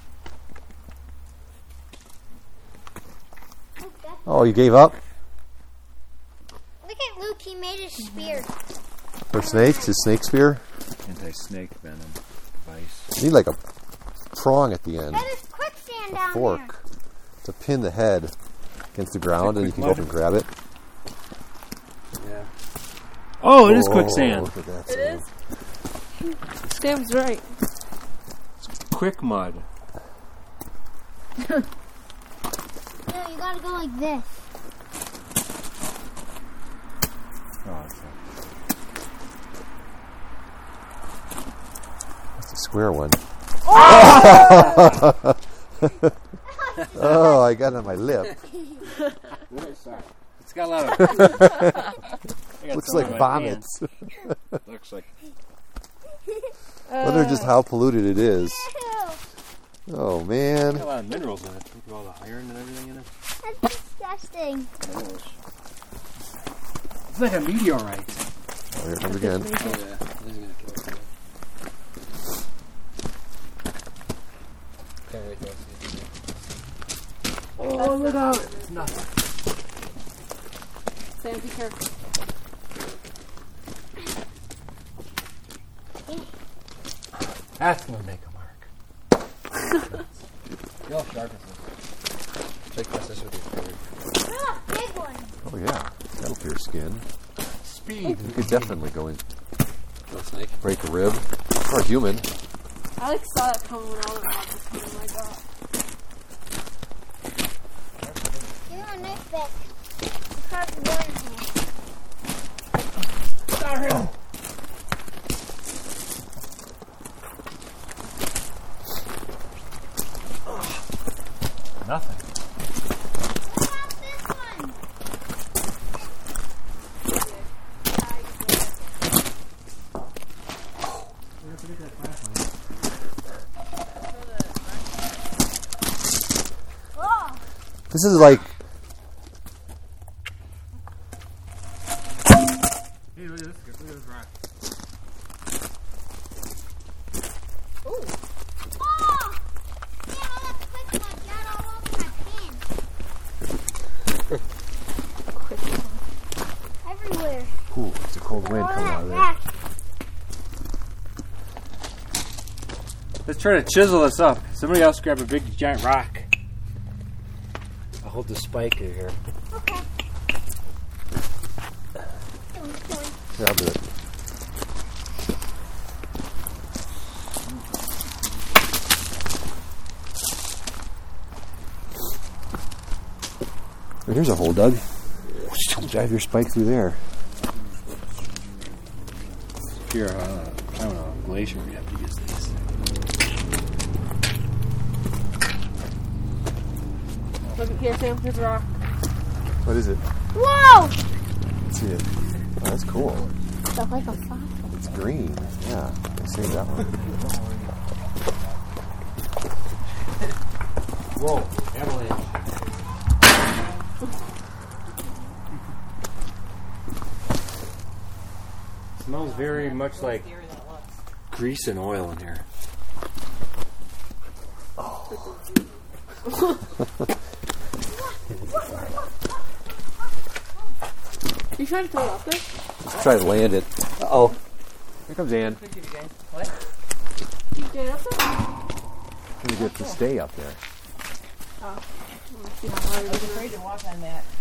Oh, you gave up? Look at Luke, he made his spear. For snakes? His snake spear? Anti-snake venom device. You need like a prong at the end, That is quicksand down fork, to pin the head against the ground, and you can go up and grab it. yeah. Oh, it is Oh, quicksand. Look at that. It is? Sam's right. Quick mud. there. No, you gotta go like this. Oh, it's That's a square one. Oh, I got it on my lip. It's got a lot of. Looks like vomit. Looks like. Wonder just how polluted it is. Ew. Oh man. Got a lot of minerals in it. Think of all the iron and everything in it. That's disgusting. Minerals. It's like a meteorite. Oh, here it comes again. Oh yeah, this is gonna kill it. Can't wait to see it. Oh, look out! It's nothing. Sam, be careful. That's gonna make a mark. You're all sharp as this. Check my sister with your finger. Oh, big one. Oh yeah, that'll pierce skin. Speed. You could definitely go in, Little snake. break a rib, or a human. I like saw that coming when all the rockets came. Oh my god. Give me a knife back. The car's going here. Sorry. Nothing. What about this one? Oh, This is like Hey, look at this. Look at this rock. oh! Damn, I left quick one. Got all over my pants. Everywhere. ooh, it's a cold wind All coming out that of there. rock. Let's try to chisel this up. Somebody else grab a big giant rock. I'll hold the spike here. Okay. Yeah, I'll do it. Well, here's a hole, Doug. Drive your spike through there. If you're uh, I don't know, glacier, you have to use these. Look here, Sam. There's a rock. What is it? Whoa! Let's see it. Oh, that's cool. Stuff like a fossil. It's green. Yeah, I saved that one. Whoa, avalanche. Smells very much like grease and oil in here. You trying to throw it up there? Let's try to land it. Uh-oh. Here comes Ann. Did you get it up there? Trying to get it to stay up there. Oh. See how hard it is. Afraid to walk on that.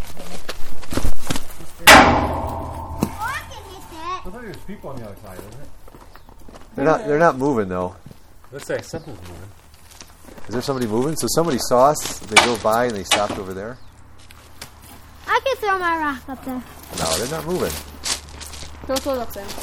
Oh, I can hit that. Looks like there's people on the other side, doesn't it? They're not. They're not moving though. Looks like something's moving. Is there somebody moving? So somebody saw us. They go by and they stopped over there. I can throw my rock up there. No, they're not moving. Go throw it up, Sam.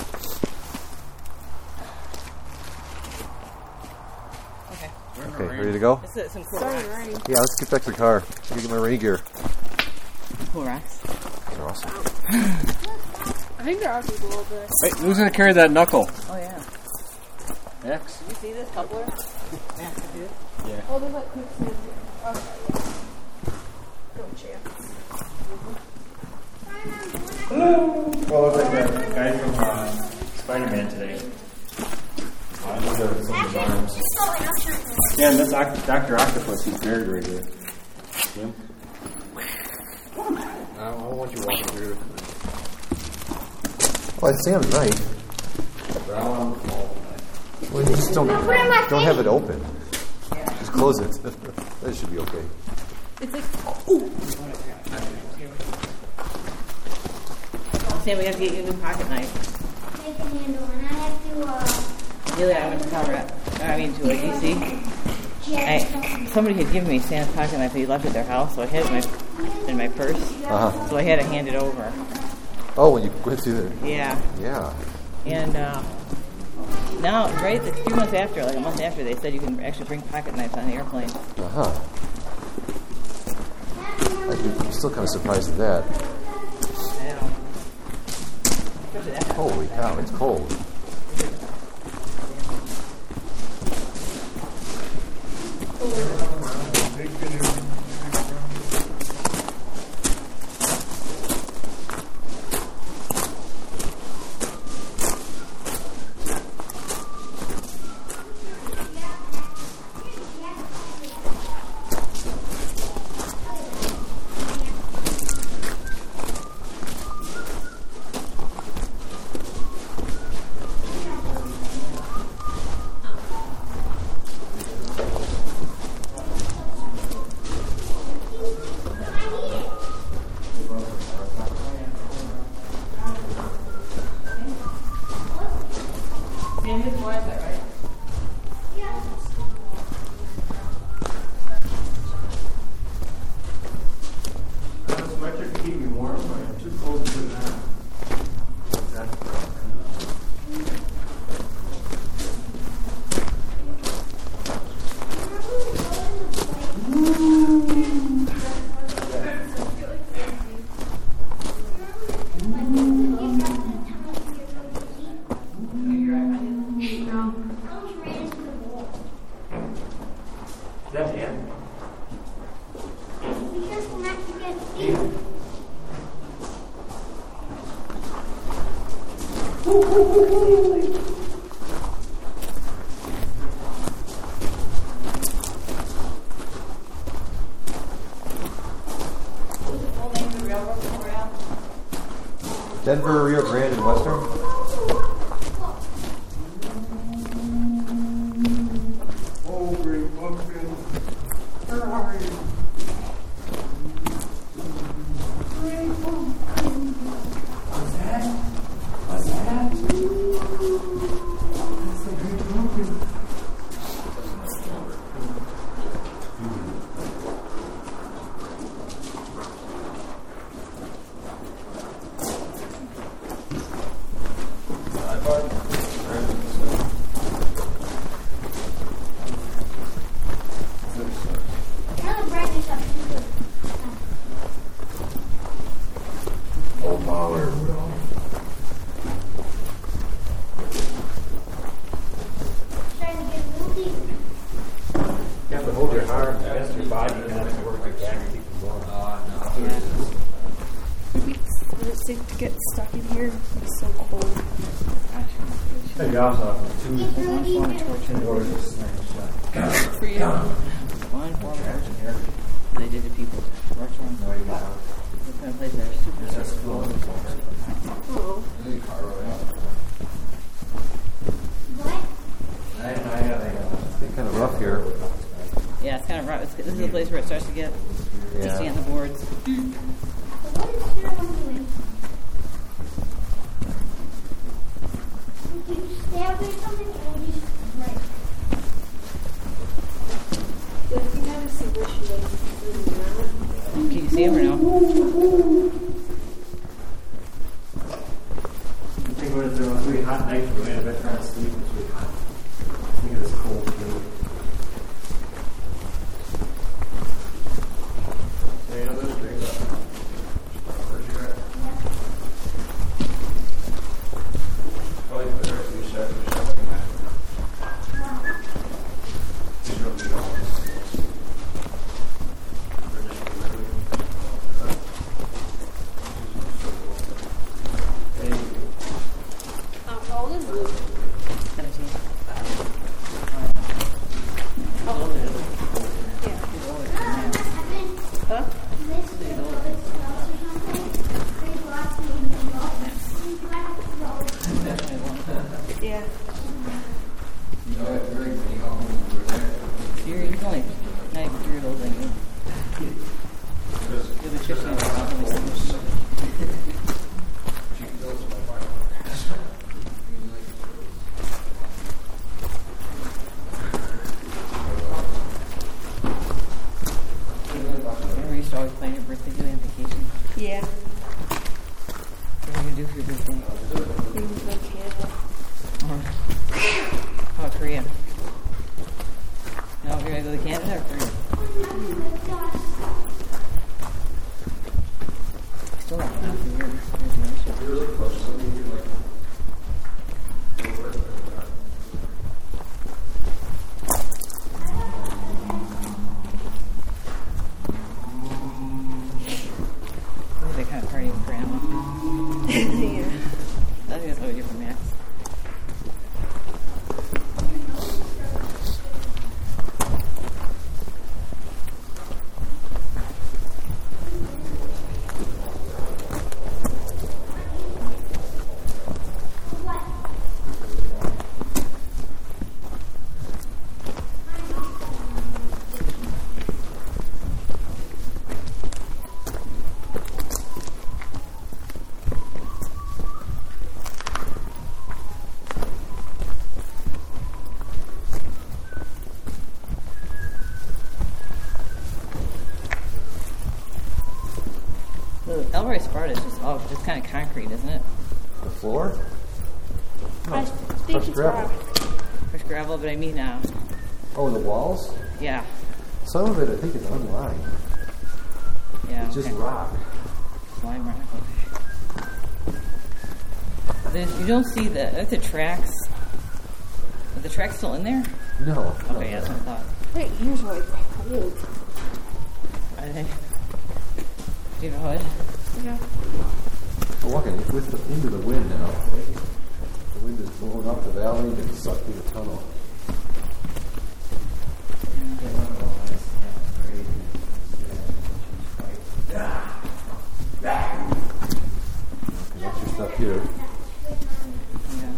Okay, ready to go? This is some cool Sorry, rocks. rain. Yeah, let's get back to the car. Let me get my rain gear. Cool rocks. They're awesome. I think there are people over there. Hey, who's gonna carry that knuckle? Oh, yeah. X. You see this coupler? Yeah, I do. Oh, there's like quicksand here. Oh, no chance. Well, looks like that guy from uh, Spider-Man today. I know there was some of his arms. Yeah, and that's Oct- Doctor Octopus. He's buried right here. Him? I don't want you walking through. Well, it sounds right. But I don't want to fall. Well, you just don't Now put it in my don't have face. it open. Just close it. That should be okay. It's like, Sam, we have to get you a new pocket knife. Make a handle, and I have to, uh, Really, I went to cover it. I mean, to a D C. jab I, somebody had given me Sam's pocket knife that he left at their house, so I had it in my, in my purse. Uh-huh. So I had to hand it over. Oh, when you went through there. Yeah. Yeah. And uh, Now, right a few months after, like a month after, they said you can actually bring pocket knives on the airplane. Uh-huh. I'm still kind of surprised at that. Holy cow, it's cold. Denver, Rio Grande, and Western. Oh, great pumpkin. Where are you? Great pumpkin. What's that? What's that? That's a great pumpkin. How about Korea? No, you're gonna go to Canada or Korea? Still not half a year. They kind of party with grandma. Yeah. I think that's what we do for Max. The Elroy Sparta is just all just kind of concrete, isn't it? The floor? I it's think crushed it's gravel. rock. Fresh gravel, but I mean, uh, Oh, the walls? yeah, Some of it I think is unlined. yeah. It's just okay. rock. Slime rock. Okay. There's, you don't see the that's the tracks. Are the tracks still in there? No. Okay, yeah, that's what I thought. Wait, here's what I cold. Are they? Do you have a hood? Yeah. We're walking with the, into the wind now. The wind is blowing up the valley and it's sucked through the tunnel. Okay, that's your stuff here. Yeah.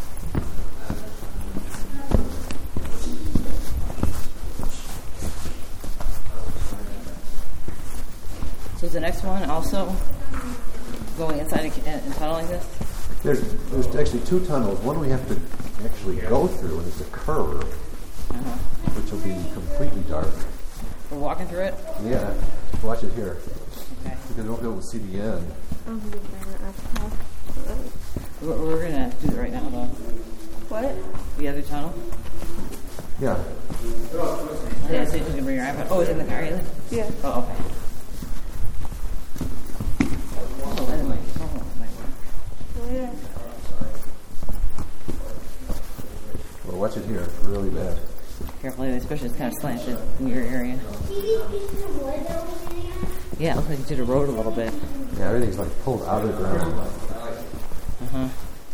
So is the next one also going inside and, and tunneling this? There's there's actually two tunnels. One we have to actually go through, and it's a curve, Uh-huh. which will be completely dark. We're walking through it? Yeah, watch it here. Okay. Because you won't be able to see the end. I'm gonna get better after that. We're, we're going to do it right now, though. What? The other tunnel? Yeah. Yeah, so you can bring your iPad. Oh, it's in the car, really? Yeah. Oh, okay. Oh, that might, oh, that might work. Oh, yeah. Well, watch it here. Really bad. Carefully, especially it's kind of slanted in your area. Yeah, it looks like you did a road a little bit. Yeah, everything's like pulled out of the ground. Uh-huh.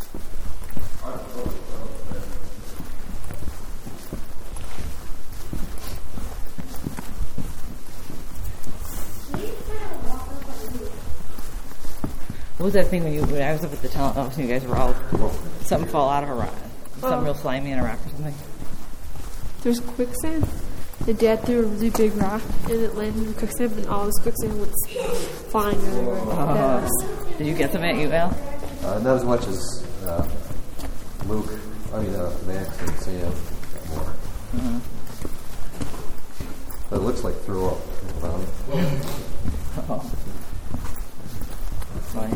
What was that thing when you when I was up at the tunnel? Oh, so you guys were all something fall out of a rock, something Oh. real slimy in a rock or something. There's quicksand. The dad threw a really big rock and it landed in quicksand, and all this quicksand was flying everywhere. Uh, Yeah. did you get some at you, Al? Uh, not as much as uh, Luke. I mean, uh, Max and Sam got more. Mm-hmm. But it looks like throw up. Um, Oh, that's funny.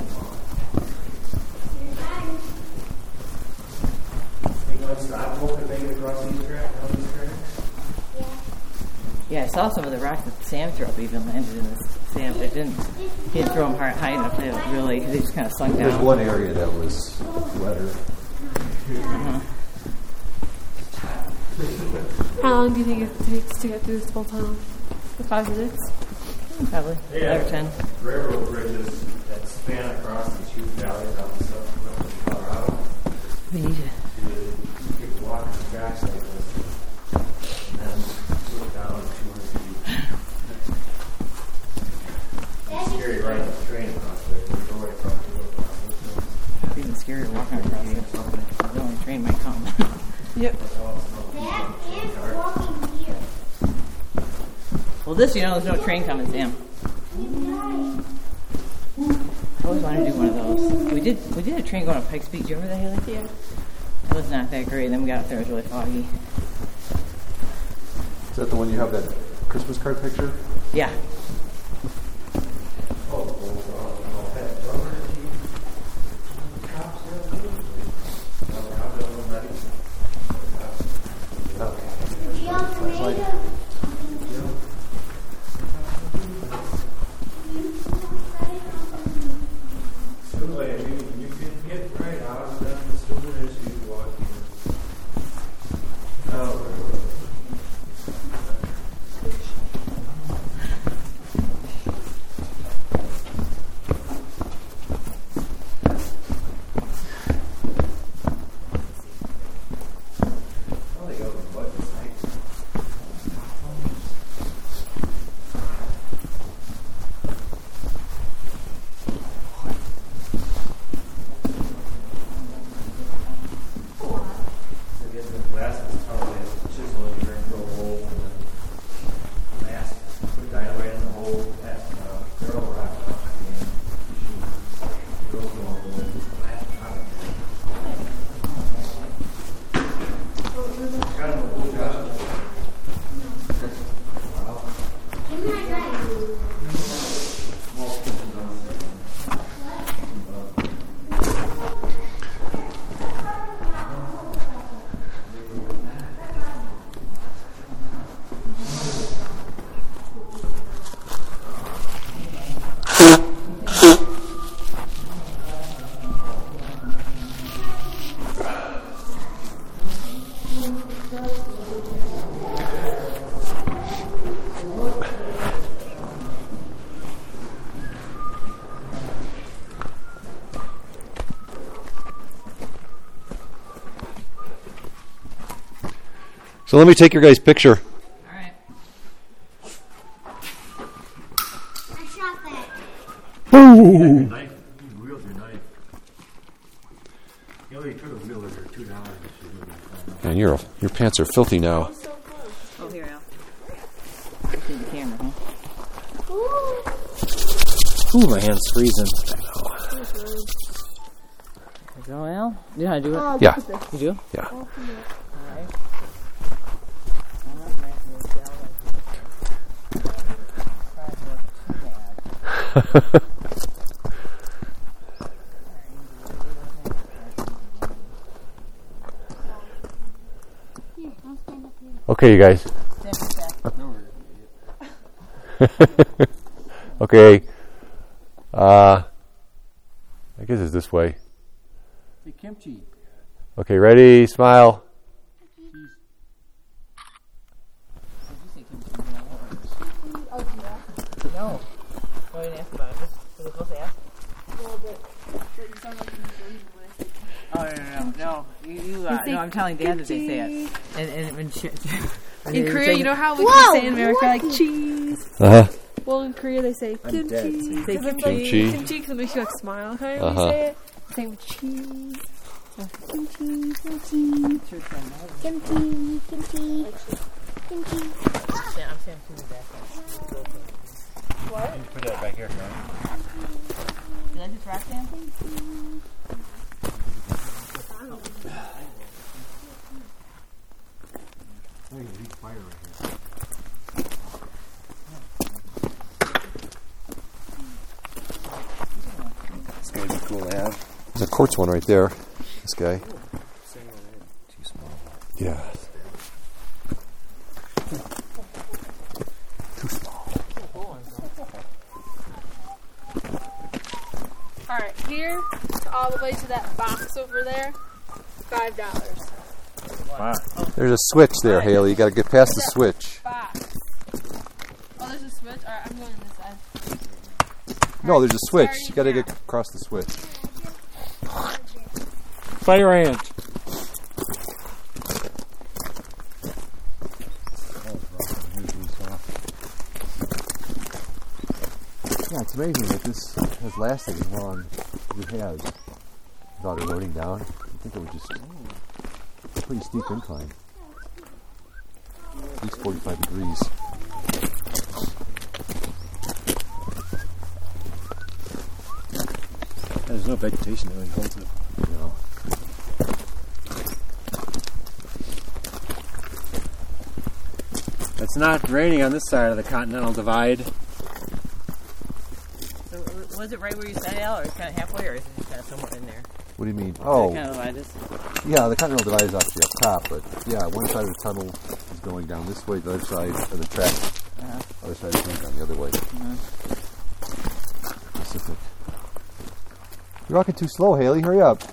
Yeah, I saw some of the rocks that Sam threw up even landed in this Sam, but it didn't. He didn't throw them hard, high enough to really. They just kind of sunk down. there's one area that was wetter. Uh-huh. How long do you think it takes to get through this whole tunnel? Like five minutes? Probably five or ten. Railroad bridges that span across these huge valleys out in south Colorado. We need to. You could walk the tracks like this and then look down two hundred feet. It's scary riding the train across there. You go right across the road. It's even scarier walking across it. The only train might come. Yep. Well, this, you know, there's no train coming, Sam. I always wanted to do one of those. We did we did a train going to Pikes Peak. Do you remember that, Haley? Yeah. That was not that great. Then we got up there, it was really foggy. Is that the one you have that Christmas card picture? Yeah. way. You, you can get right out of them as soon as you walk in. Oh. So let me take your guys' picture. All right. I shot that. Your knife. You wheeled your knife. You only took a wheel over two dollars. Man, your your pants are filthy now. Oh, here, Al. Look at the camera, huh? Ooh, my hand's freezing. There you go, Al. You know how to do it? Oh, Yeah. You do? Yeah. All right. Okay, you guys. Okay. Uh, I guess it's this way. The kimchi. Okay, ready? Smile. No. I didn't ask about it. Was I supposed to ask? Well, but you sound like you don't when I say Oh, no, no, no. No, you, you, uh, no I'm telling Dad that they say it. And, and when she, when in they Korea, say- you know how we Whoa, can say in America what? like cheese. Uh huh. Well, in Korea they say I'm dead, kimchi. see. Say 'Cause it's kimchi. Like, kimchi because it makes you like smile kind of when Uh-huh. you say it. Same with cheese. Kimchi, kimchi, Sure, Ken, no. kimchi, kimchi, kimchi. Yeah, I'm saying to the back. What? Put that back here, man. Did I just rock dancing? Fire right here. It's gonna be cool to have. There's a quartz one right there. This guy. Too small. Yeah. Too small. Alright, here to all the way to that box over there, five dollars. Wow. There's a switch there, Haley. You got to get past the switch. Box. Oh, there's a switch? Alright, I'm going this side. No, there's a switch. Sorry, You got to yeah. get across the switch. Fire ant. Yeah, it's amazing that this has lasted as long as it has without eroding down. I think it was just a pretty steep incline. At least forty-five degrees. There's no vegetation that really holds it. You know. It's not raining on this side of the Continental Divide. So, was it right where you said, Al, or is it kind of halfway, or is it just kind of somewhere in there? What do you mean? Is Oh, it kind of like this? yeah, the Continental Divide is actually up top, but yeah, one side of the tunnel is going down this way, the other side of the track, Uh-huh. other side is going down the other way. Uh-huh. Pacific. You're walking too slow, Haley. Hurry up.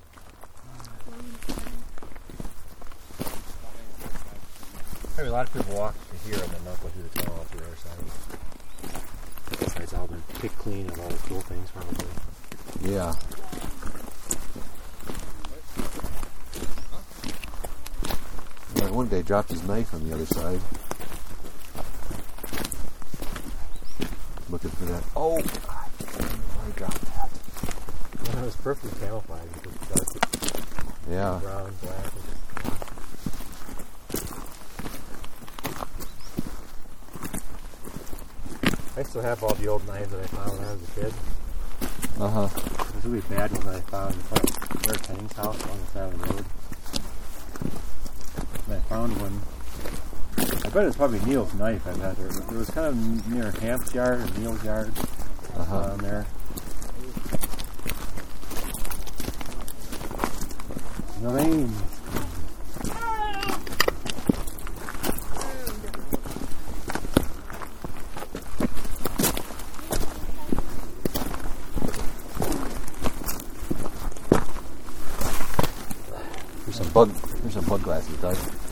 Probably a lot of people walk to here and then not go through the tunnel up the other side. This side's all been picked clean of all the cool things, probably. Yeah. Like one guy dropped his knife on the other side. Looking for that. Oh! I dropped that. Well, it was perfectly camouflaged. It was dark, Yeah. brown, black. I still have all the old knives that I found when I was a kid. Uh huh. There's really bad ones that I found in front of Eric Henning's house on the side of the road. And I found one. I bet it's probably Neil's knife. I bet it, it was kind of near Hamp's yard or Neil's yard Uh-huh. down there. No names. Here's some bug. Here's some bug glasses, Doug.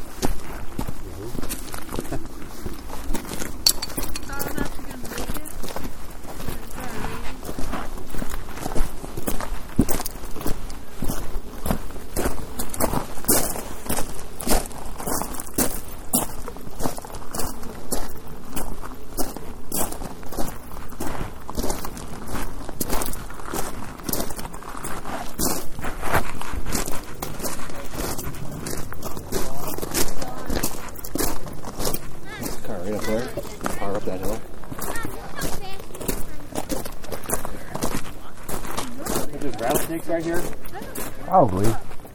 Car right up there. Power up that hill. There's rattlesnakes right here. Probably.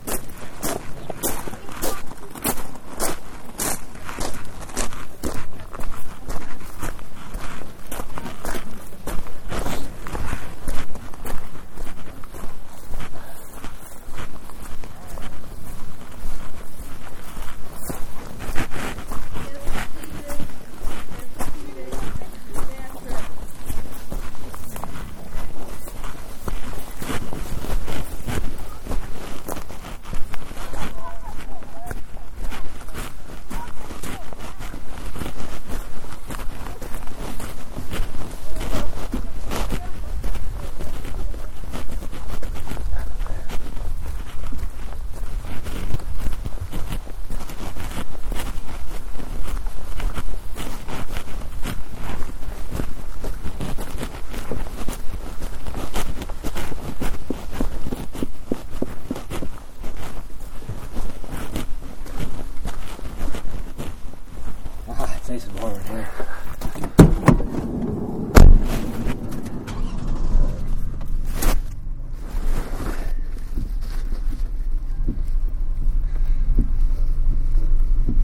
Ah, it's nice and warm in here.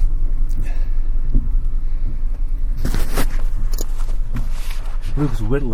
Luke's whittling.